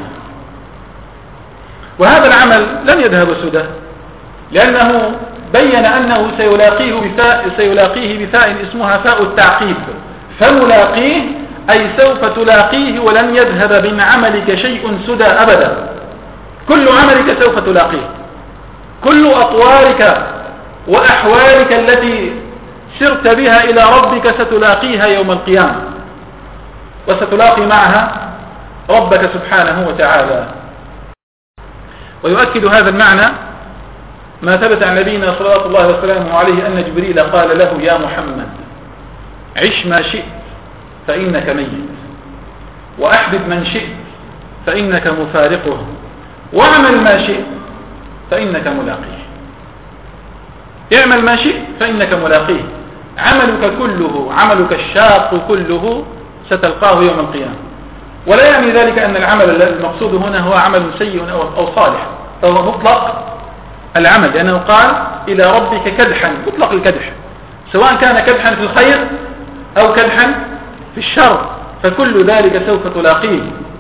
وهذا العمل لن يذهب سدى، لأنه بين أنه سيلاقيه بفاء اسمها فاء التعقيب، فملاقيه أي سوف تلاقيه ولن يذهب من عملك شيء سدى أبدا، كل عملك سوف تلاقيه، كل أطوارك وأحوالك التي سرت بها إلى ربك ستلاقيها يوم القيامة، وستلاقي معها ربك سبحانه وتعالى. ويؤكد هذا المعنى ما ثبت عن نبينا صلى الله عليه وسلم عليه أن جبريل قال له: يا محمد عش ما شئت فإنك ميت، وأحبب من شئت فإنك مفارقه، واعمل ما شئت فإنك ملاقيه. اعمل ما شئت فإنك ملاقيه، عملك كله، عملك الشاق كله ستلقاه يوم القيامة. ولا يعني ذلك أن العمل المقصود هنا هو عمل سيء أو صالح، فهو مطلق العمل، لأنه قال إلى ربك كدحا، مطلق الكدح، سواء كان كدحا في الخير أو كدحا في الشر، فكل ذلك سوف تلاقيه.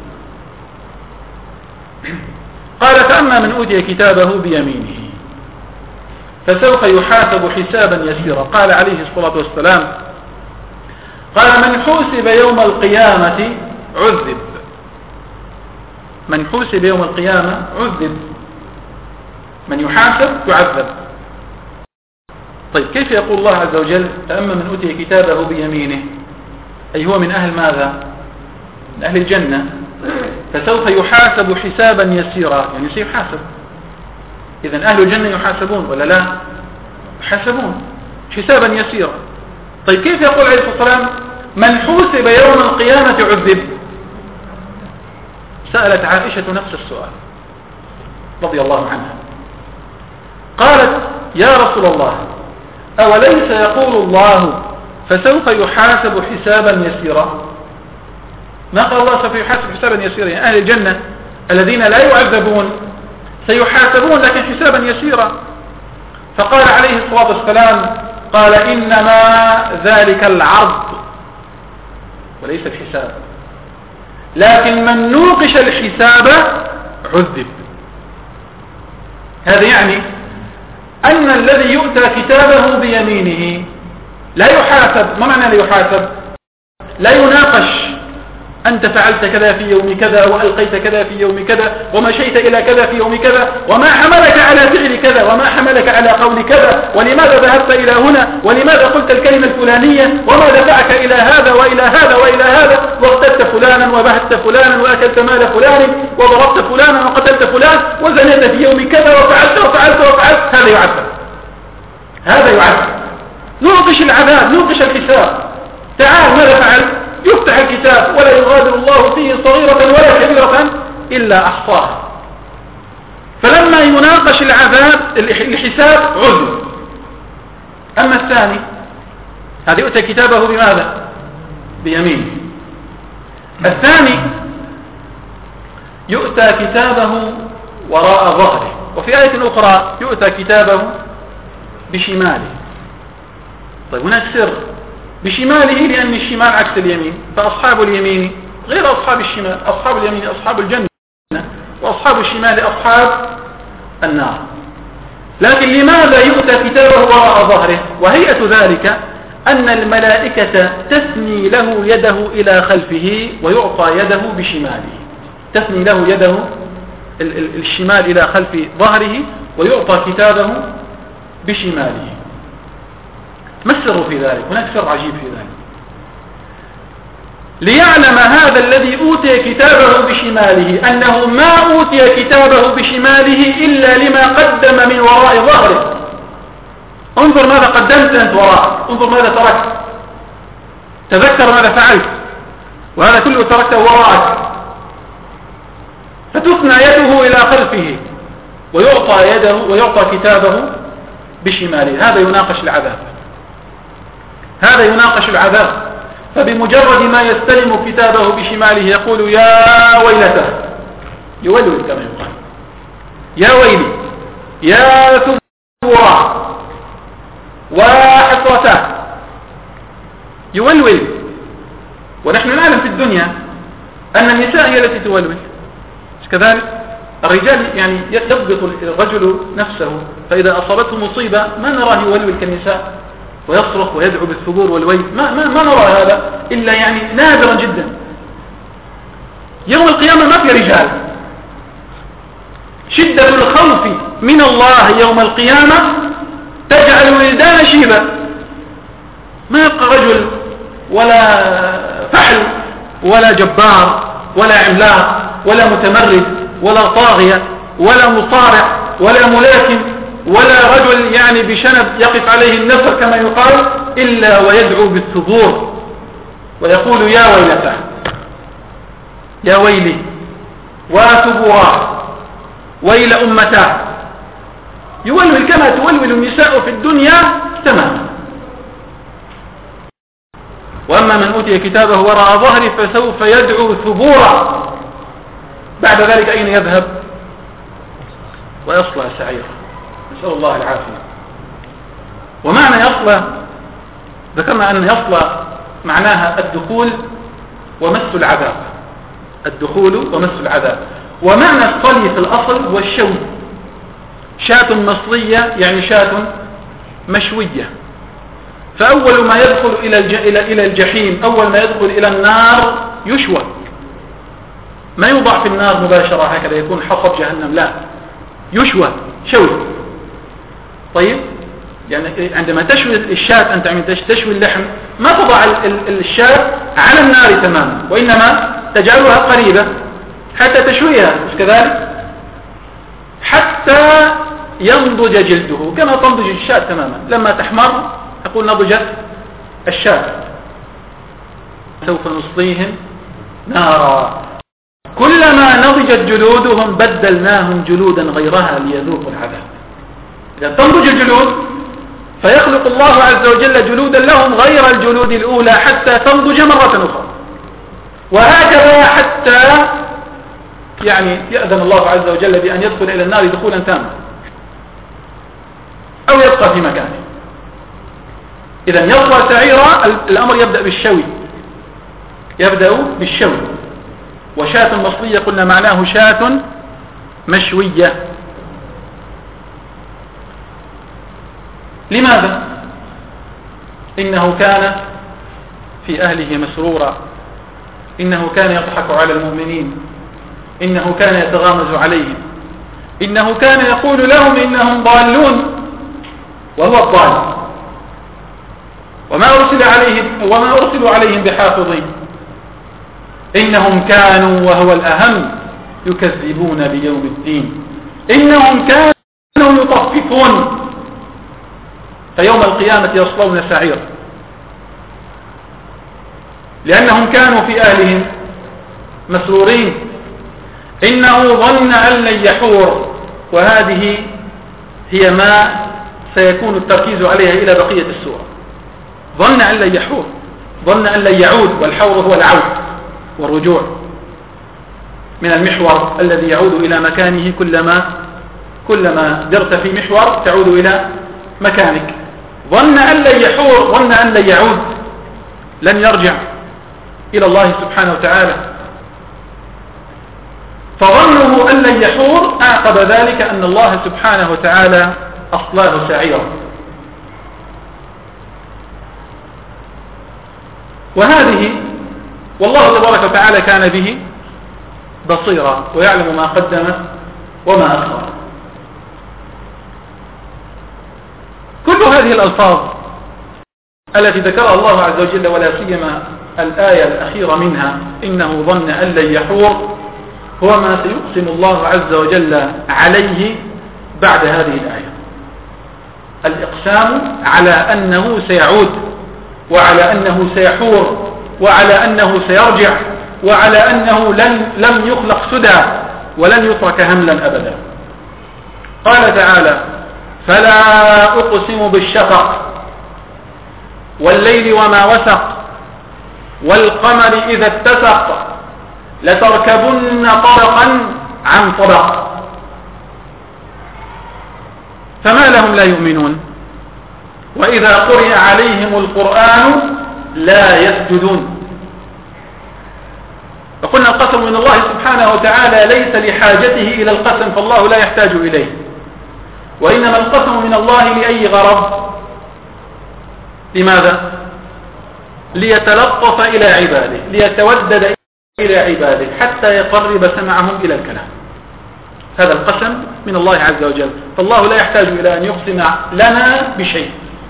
قال: فأما من أوتي كتابه بيمينه فسوف يحاسب حسابا يسيرا. قال عليه الصلاة والسلام: قال: من حوسب يوم القيامة عذب، من حوسب يوم القيامة عذب، من يحاسب يعذب. طيب كيف يقول الله عز وجل: فأما من أوتي كتابه بيمينه، أي هو من أهل ماذا؟ من أهل الجنة، فسوف يحاسب حسابا يسيرا، يعني سيحاسب. إذن أهل الجنة يحاسبون ولا لا؟ يحاسبون حسابا يسيرا. طيب كيف يقول عليه الصلاة والسلام: من حوسب يوم القيامة عذب؟ سألت عائشة نفس السؤال رضي الله عنها، قالت: يا رسول الله، أوليس يقول الله فسوف يحاسب حسابا يسيرا؟ ما قال الله سوف يحاسب حسابا يسيرا؟ يعني أهل الجنة الذين لا يعذبون سيحاسبون لكن حسابا يسيرا. فقال عليه الصلاة والسلام: قال: إنما ذلك العرض وليس الحساب، لكن من نوقش الحساب عذب. هذا يعني أن الذي يؤتى كتابه بيمينه لا يحاسب. ما معنى لا يحاسب؟ لا يناقش: أنت فعلت كذا في يوم كذا، وألقيت كذا في يوم كذا، ومشيت إلى كذا في يوم كذا، وما حملك على فعل كذا، وما حملك على قول كذا، ولماذا ذهبت إلى هنا، ولماذا قلت الكلمة الفلانية، وما دفعك إلى هذا وإلى هذا وإلى هذا، واغتبت فلانا وبهت فلانا وأكلت مال فلان وضربت فلانا وقتلت فلان وزنيت في يوم كذا وفعلت وفعلت وفعلت. هذا يعذب، هذا يعذب. نوقش العذاب، نوقش الحساب. تعال ماذا فعلت؟ يفتح الكتاب ولا يغادر الله فيه صغيرة ولا كبيرة إلا أحصاها. فلما يناقش العذاب الحساب عذر. أما الثاني هذا يؤتى كتابه بماذا؟ بيمينه. الثاني يؤتى كتابه وراء ظهره، وفي آية أخرى يؤتى كتابه بشماله. طيب هناك سر، بشماله لأن الشمال عكس اليمين، فأصحاب اليمين غير أصحاب الشمال، أصحاب اليمين أصحاب الجنة، وأصحاب الشمال أصحاب النار. لكن لماذا يؤتى كتابه وراء ظهره؟ وهيئة ذلك أن الملائكة تثني له يده إلى خلفه ويعطى يده بشماله، تثني له يده الشمال إلى خلف ظهره ويعطى كتابه بشماله. ما السر في ذلك؟ هناك سر عجيب في ذلك. ليعلم هذا الذي أوتي كتابه بشماله أنه ما أوتي كتابه بشماله إلا لما قدم من وراء ظهره. انظر ماذا قدمت أنت وراء، انظر ماذا تركت، تذكر ماذا فعلت، وهذا كله تركته وراءك. فتثنى يده إلى خلفه ويعطى كتابه بشماله. هذا يناقش العذاب، هذا يناقش العذاب. فبمجرد ما يستلم كتابه بشماله يقول يا ويلته، يولول كما يقال، يا ويلي، يا ثبورا وحسرته، يولول. ونحن نعلم في الدنيا أن النساء هي التي تولول، مش كذلك؟ الرجال يعني يضبط الرجل نفسه، فإذا أصابته مصيبة ما نراه يولول كالنساء ويصرخ ويدعو بالثبور والويل، ما نرى هذا إلا يعني نادرا جدا. يوم القيامة ما في رجال. شدة الخوف من الله يوم القيامة تجعل الولدان شيبا، ما يبقى رجل ولا فحل ولا جبار ولا عملاق ولا متمرد ولا طاغية ولا مصارع ولا ملاكم ولا رجل يعني بشنب يقف عليه النفر كما يقال، إلا ويدعو بالثبور ويقول يا ويلته، يا ويلي وثبورا ويل أمتاه. يولول كما تولول النساء في الدنيا تماما. وأما من أوتي كتابه وراء ظهره فسوف يدعو ثبورا. بعد ذلك أين يذهب؟ ويصلى سعيرا، نسأل الله العافية. ومعنى يصلى، ذكرنا أن يصلى معناها الدخول ومس العذاب، الدخول ومس العذاب. ومعنى الصلي في الأصل هو الشوي، شاة مصلية يعني شاة مشوية. فأول ما يدخل إلى الجحيم، أول ما يدخل إلى النار يشوى، ما يوضع في النار مباشرة هكذا يكون حصب جهنم، لا، يشوى شوي. طيب يعني عندما تشوي الشاة، أنت عندما تشوي اللحم ما تضع الشاة على النار تماما، وإنما تجعلها قريبة حتى تشويها، مش كذلك؟ حتى ينضج جلده كما تنضج الشاة تماما. لما تحمر تقول نضجت الشاة. سوف نصليهم نارا كلما نضجت جلودهم بدلناهم جلودا غيرها ليذوقوا العذاب. إذا تنضج الجلود فيخلق الله عز وجل جلودا لهم غير الجلود الأولى حتى تنضج مرة أخرى، وهكذا حتى يعني يأذن الله عز وجل بأن يدخل إلى النار دخولا تاما أو يبقى في مكانه. إذا يصلى سعيرا، الأمر يبدأ بالشوي، يبدأ بالشوي. وشاة مصلية قلنا معناه شاة مشوية. لماذا؟ إنه كان في أهله مسرورا، إنه كان يضحك على المؤمنين، إنه كان يتغامز عليهم، إنه كان يقول لهم إنهم ضالون وهو الضال، وما أرسلوا عليهم بحافظين، إنهم كانوا وهو الأهم يكذبون بيوم الدين، إنهم كانوا يطففون، فيوم القيامة يصلون سعير، لأنهم كانوا في أهلهم مسرورين. إنه ظن أن لن يحور، وهذه هي ما سيكون التركيز عليها إلى بقية السورة. ظن أن لن يحور، ظن أن لن يعود، والحور هو العود والرجوع من المحور الذي يعود إلى مكانه. كلما درت في محور تعود إلى مكانك. ظن أن لن يحور، ظن أن لن يعود، لن يرجع إلى الله سبحانه وتعالى. فظنه أن لن يحور أعقب ذلك أن الله سبحانه وتعالى أصلاه سعيرا. وهذه والله تبارك وتعالى كان به بصيرا ويعلم ما قدم وما أخر. كل هذه الألفاظ التي ذكرها الله عز وجل ولا سيما الآية الأخيرة منها إنه ظن أن لن يحور هو ما سيقسم الله عز وجل عليه بعد هذه الآية. الإقسام على أنه سيعود وعلى أنه سيحور وعلى أنه سيرجع وعلى أنه لم يخلق سدى ولن يترك هملا أبدا. قال تعالى: فلا أقسم بالشفق والليل وما وسق والقمر إذا اتسق لتركبن طبقا عن طبق فما لهم لا يؤمنون وإذا قرئ عليهم القرآن لا يسجدون. فقلنا القسم من الله سبحانه وتعالى ليس لحاجته إلى القسم، فالله لا يحتاج إليه، وإنما القسم من الله لأي غرض؟ لماذا؟ ليتلطف إلى عباده، ليتودد إلى عباده حتى يقرب سمعهم إلى الكلام. هذا القسم من الله عز وجل، فالله لا يحتاج إلى أن يقسم لنا بشيء.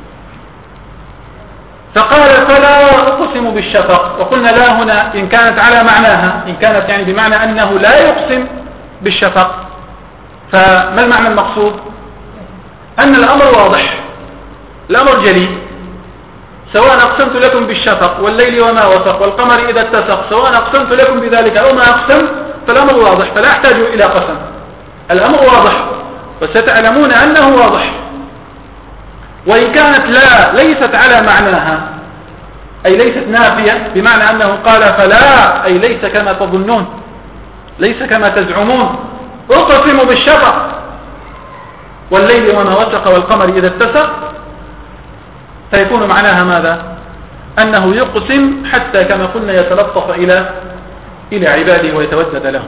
فقال: فلا أقسم بالشفق. وقلنا لا هنا إن كانت على معناها، إن كانت يعني بمعنى أنه لا يقسم بالشفق، فما المعنى المقصود؟ أن الأمر واضح، الأمر جلي، سواء أقسمت لكم بالشفق والليل وما وسق والقمر إذا اتسق، سواء أقسمت لكم بذلك أو ما أقسم فالأمر واضح، فلا أحتاج إلى قسم. الأمر واضح وستعلمون أنه واضح. وإن كانت لا ليست على معناها، أي ليست نافية، بمعنى أنه قال فلا، أي ليس كما تظنون، ليس كما تزعمون، أقسم بالشفق والليل وما وسق والقمر إذا اتسق، فيكون معناها ماذا؟ أنه يقسم حتى كما قلنا يتلطف إلى عباده ويتودد لهم.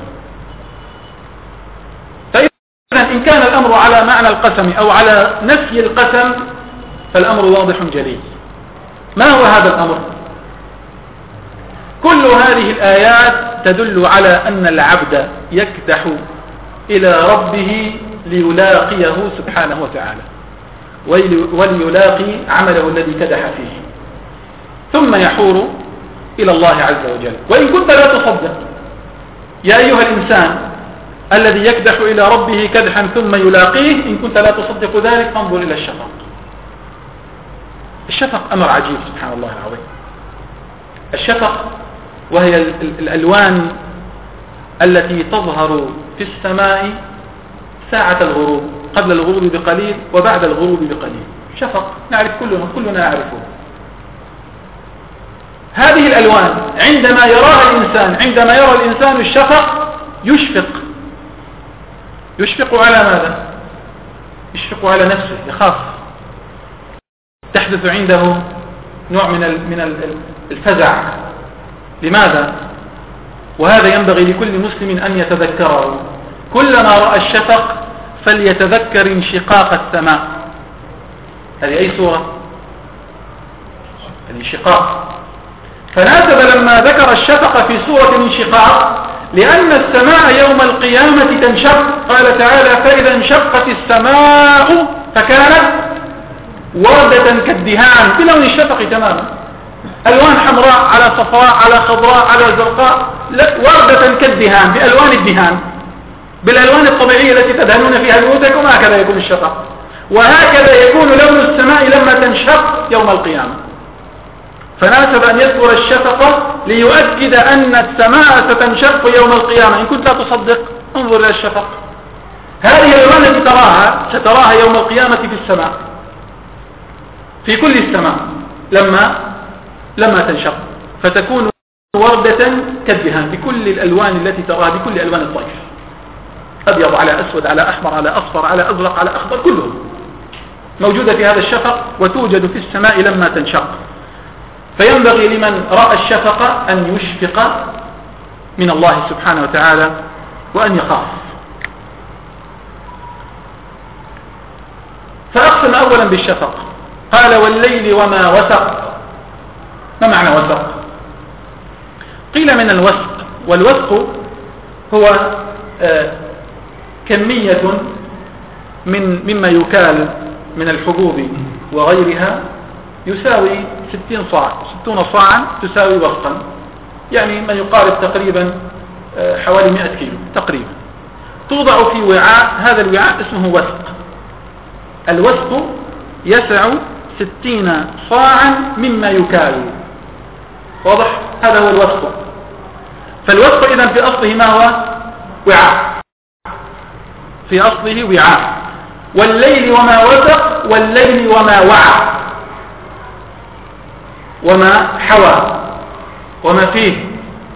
فإذا إن كان الأمر على معنى القسم أو على نفي القسم فالأمر واضح جلي. ما هو هذا الأمر؟ كل هذه الآيات تدل على أن العبد يكدح إلى ربه ليلاقيه سبحانه وتعالى وليلاقي عمله الذي كدح فيه، ثم يحور إلى الله عز وجل. وإن كنت لا تصدق يا أيها الإنسان الذي يكدح إلى ربه كدحا ثم يلاقيه، إن كنت لا تصدق ذلك فانظر إلى الشفق. الشفق أمر عجيب سبحان الله العظيم. الشفق وهي الألوان التي تظهر في السماء ساعة الغروب، قبل الغروب بقليل وبعد الغروب بقليل. شفق نعرف كلنا نعرفه. هذه الألوان عندما يرى الإنسان الشفق يشفق على ماذا؟ يشفق على نفسه، يخاف، تحدث عنده نوع من الفزع. لماذا؟ وهذا ينبغي لكل مسلم أن يتذكره. كلما رأى الشفق فليتذكر انشقاق السماء. هذه أي سورة؟ الانشقاق. فناسب لما ذكر الشفق في سورة الانشقاق لأن السماء يوم القيامة تنشق. قال تعالى: فإذا انشقت السماء فكانت وردة كالدهان، بلون الشفق تماما، ألوان حمراء على صفراء على خضراء على زرقاء، وردة كالدهان، بألوان الدهان، بالألوان الطبيعية التي تدهنون فيها بيوتكم. هكذا يكون الشفق، وهكذا يكون لون السماء لما تنشق يوم القيامة. فناسب أن يذكر الشفق ليؤكد أن السماء ستنشق يوم القيامة. إن كنت لا تصدق انظر إلى الشفق. هذه الألوان التي تراها ستراها يوم القيامة في السماء، في كل السماء لما تنشق، فتكون وردة كالدهان بكل الألوان التي تراها، بكل ألوان الطيف، أبيض على أسود على أحمر على أصفر على أزرق على أخضر، كلهم موجودة في هذا الشفق وتوجد في السماء لما تنشق. فينبغي لمن رأى الشفق أن يشفق من الله سبحانه وتعالى وأن يخاف. فأقسم أولا بالشفق، قال والليل وما وسق. ما معنى وسق؟ قيل من الوسق، والوسق هو كمية مما يكال من الحبوب وغيرها يساوي 60 صاعا تساوي وسقا، يعني ما يقارب تقريبا حوالي 100 كيلو تقريبا، توضع في وعاء، هذا الوعاء اسمه وسق. الوسق يسع 60 صاعا مما يكال، واضح؟ هذا هو الوسق. فالوسق إذن في أصله ما هو؟ وعاء، في أصله وعاء. والليل وما وسق، والليل وما وعى وما حوى وما فيه.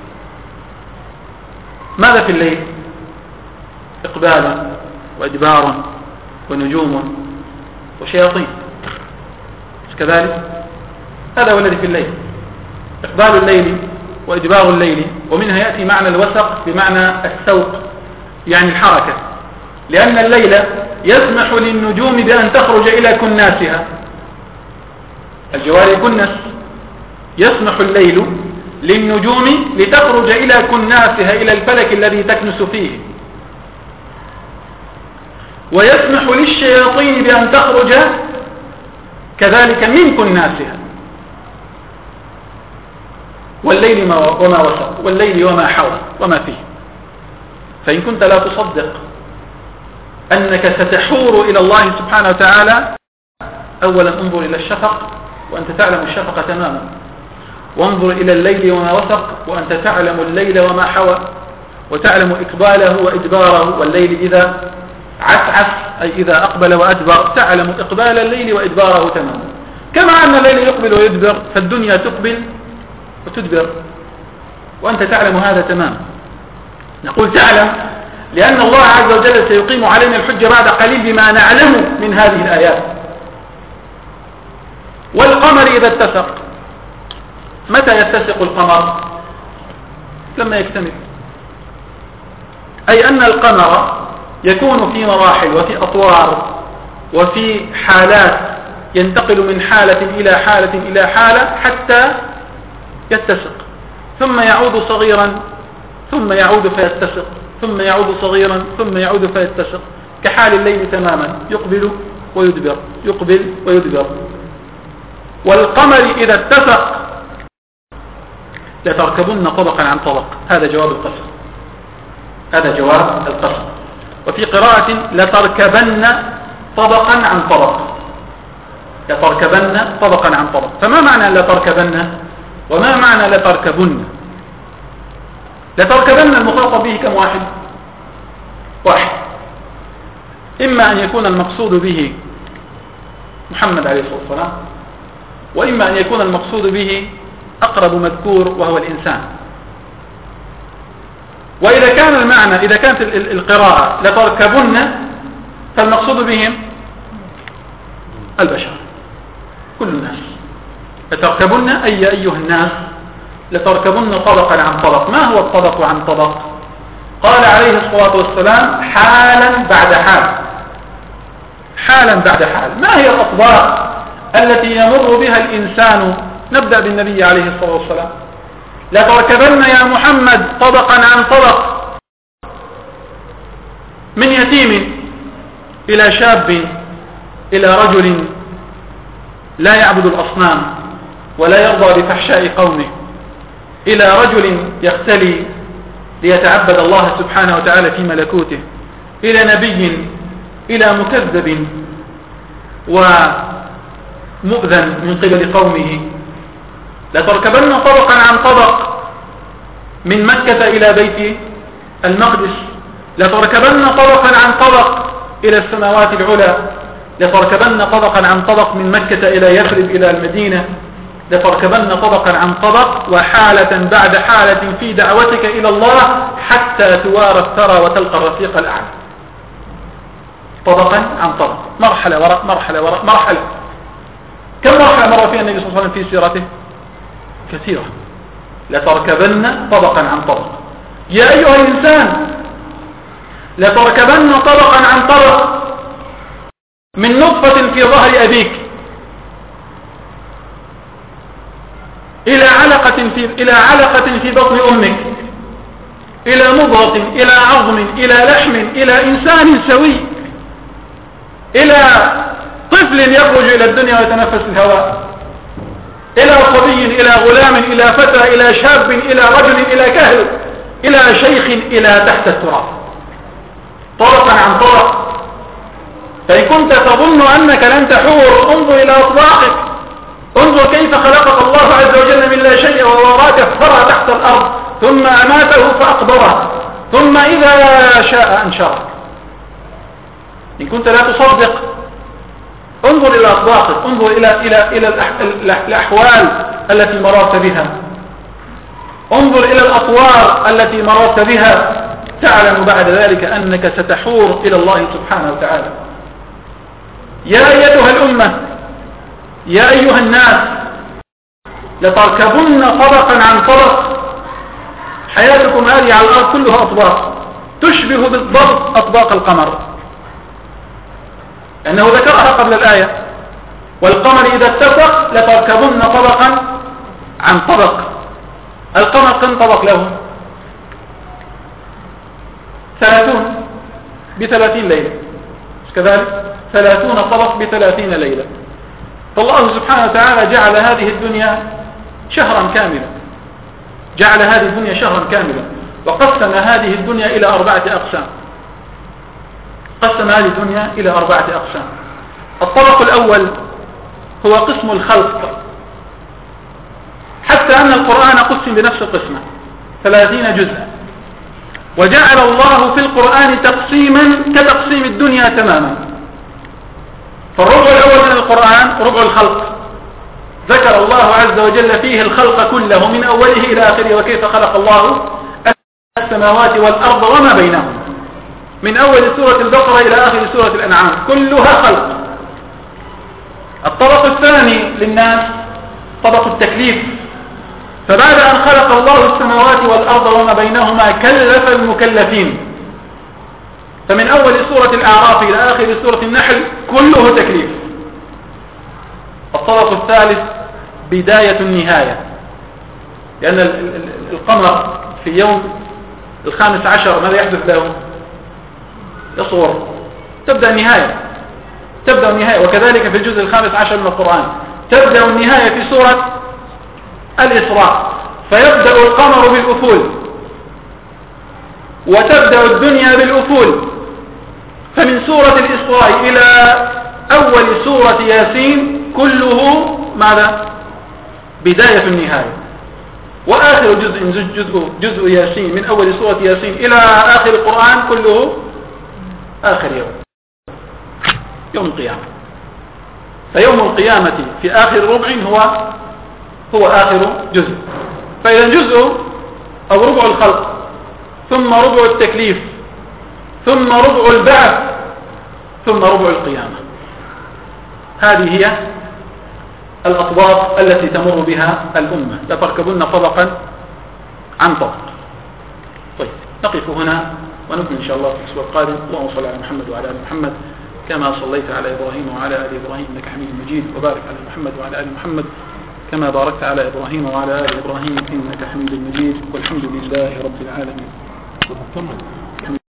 ماذا في الليل؟ إقبال وإدبار ونجوم وشياطين، مش كذلك؟ هذا هو الذي في الليل، إقبال الليل وإدبار الليل. ومنها يأتي معنى الوسق بمعنى السوق، يعني الحركة، لأن الليل يسمح للنجوم بأن تخرج إلى كناسها، الجوار كنس، يسمح الليل للنجوم لتخرج إلى كناسها، إلى الفلك الذي تكنس فيه، ويسمح للشياطين بأن تخرج كذلك من كناسها. والليل وما وسق، والليل وما حوى وما فيه. فإن كنت لا تصدق أنك ستحور إلى الله سبحانه وتعالى، أولا انظر إلى الشفق وأنت تعلم الشفق تماما، وانظر إلى الليل وما وسق وأنت تعلم الليل وما حوى، وتعلم إقباله وإدباره. والليل إذا عسعس أي إذا أقبل وأدبر، تعلم إقبال الليل وإدباره تماما. كما أن الليل يقبل ويدبر، فالدنيا تقبل وتدبر، وأنت تعلم هذا تماما. نقول تعلم لأن الله عز وجل سيقيم علينا الحجة بعد قليل بما نعلم من هذه الآيات. والقمر إذا اتسق، متى يتسق القمر؟ لما يكتمل، أي أن القمر يكون في مراحل وفي أطوار وفي حالات، ينتقل من حالة إلى حالة إلى حالة حتى يتسق، ثم يعود صغيرا ثم يعود فيتسق، ثم يعود صغيرا ثم يعود فيتسق، كحال الليل تماما، يقبل ويدبر يقبل ويدبر. والقمر إذا اتسق لتركبن طبقا عن طبق، هذا جواب القسم، هذا جواب القسم. وفي قراءة لتركبن طبقا عن طبق، لتركبن طبقا عن طبق. فما معنى لتركبن وما معنى لتركبن؟ لتركبن المخاطب به كم واحد؟ واحد. إما أن يكون المقصود به محمد عليه الصلاة والسلام، وإما أن يكون المقصود به أقرب مذكور وهو الإنسان. وإذا كان المعنى، إذا كانت القراءة لتركبن، فالمقصود بهم البشر، كل الناس. لتركبن أي أيها الناس لتركبن طبقا عن طبق. ما هو الطبق عن طبق؟ قال عليه الصلاة والسلام حالا بعد حال، حالا بعد حال. ما هي الأطباق التي يمر بها الإنسان؟ نبدأ بالنبي عليه الصلاة والسلام. لتركبن يا محمد طبقا عن طبق، من يتيم إلى شاب إلى رجل لا يعبد الأصنام ولا يرضى بفحشاء قومه، إلى رجل يختلي ليتعبد الله سبحانه وتعالى في ملكوته، إلى نبي، إلى مكذب ومؤذن من قبل قومه. لتركبن طبقا عن طبق، من مكة إلى بيت المقدس، لتركبن طبقا عن طبق إلى السماوات العلى، لتركبن طبقا عن طبق من مكة إلى يثرب إلى المدينة، لتركبن طبقا عن طبق وحالة بعد حالة في دعوتك إلى الله حتى توارى الثرى وتلقى الرفيق الأعلى. طبقا عن طبق، مرحلة وراء مرحلة وراء مرحلة. كم مرحلة مر فيها النبي صلى الله عليه وسلم في سيرته؟ كثيرة. لتركبن طبقا عن طبق. يا أيها الإنسان لتركبن طبقا عن طبق، من نطفة في ظهر أبيك إلى علقة في بطن أمك، إلى مضغة، إلى عظم، إلى لحم، إلى إنسان سوي، إلى طفل يخرج إلى الدنيا ويتنفس الهواء، إلى صبي، إلى غلام، إلى فتى، إلى شاب، إلى رجل، إلى كهل، إلى شيخ، إلى تحت التراب. طبقا عن طبق. فإن كنت تظن أنك لن تحور، انظر إلى أطباقك، انظر كيف خلقك الله عز وجل من لا شيء ووراك الثرى تحت الأرض، ثم أماته فأقبره، ثم إذا شاء أنشرك. إن كنت لا تصدق انظر إلى أطباقك، انظر إلى الأحوال التي مررت بها، انظر إلى الأطوار التي مررت بها، تعلم بعد ذلك أنك ستحور إلى الله سبحانه وتعالى. يا أيتها الأمة، يا أيها الناس، لتركبن طبقا عن طبق. حياتكم هذه على الأرض كلها أطباق تشبه بالضبط أطباق القمر، لأنه ذكرها قبل الآية: والقمر إذا اتسق لتركبن طبقا عن طبق. القمر كم طبق له؟ 30 ب30 ليلة، كذلك 30 طبق ب30 ليلة. فالله سبحانه وتعالى جعل هذه الدنيا شهرا كاملا، جعل هذه الدنيا شهرا كاملا، وقسم هذه الدنيا إلى 4 أقسام. قسم هذه الدنيا إلى 4 أقسام. الطبق الأول هو قسم الخلق، حتى أن القرآن قسم بنفس القسمة 30 جزءا، وجعل الله في القرآن تقسيما كتقسيم الدنيا تماما. فالربع الأول من القرآن ربع الخلق، ذكر الله عز وجل فيه الخلق كله من أوله إلى آخره، وكيف خلق الله السماوات والأرض وما بينهم، من أول سورة البقرة إلى آخر سورة الأنعام، كلها خلق. الطبق الثاني للناس طبق التكليف، فبعد أن خلق الله السماوات والأرض وما بينهما كلف المكلفين، فمن أول سورة الأعراف إلى آخر سورة النحل كله تكليف. الطبق الثالث بداية النهاية، لأن القمر في يوم 15 ماذا يحدث له؟ يصور، تبدأ النهاية، تبدأ النهاية. وكذلك في الجزء 15 من القرآن تبدأ النهاية في سورة الإسراء، فيبدأ القمر بالأفول وتبدأ الدنيا بالأفول. فمن سورة الإسراء إلى أول سورة ياسين كله ماذا؟ بداية النهاية. وآخر جزء ياسين، من أول سورة ياسين إلى آخر القرآن كله آخر يوم القيامة. فيوم القيامة في آخر ربع هو آخر جزء. فإذا جزء أو ربع الخلق، ثم ربع التكليف، ثم ربع البعث، ثم ربع القيامة. هذه هي الأطباق التي تمر بها الأمة، لتركبن طبقا عن طبق. طيب، نقف هنا ونكمل إن شاء الله في الأسبوع القادم. اللهم صل على محمد وعلى آل محمد كما صليت على إبراهيم وعلى آل إبراهيم إنك حميد مجيد، وبارك على محمد وعلى آل محمد كما باركت على إبراهيم وعلى آل إبراهيم إنك حميد مجيد، والحمد لله رب العالمين.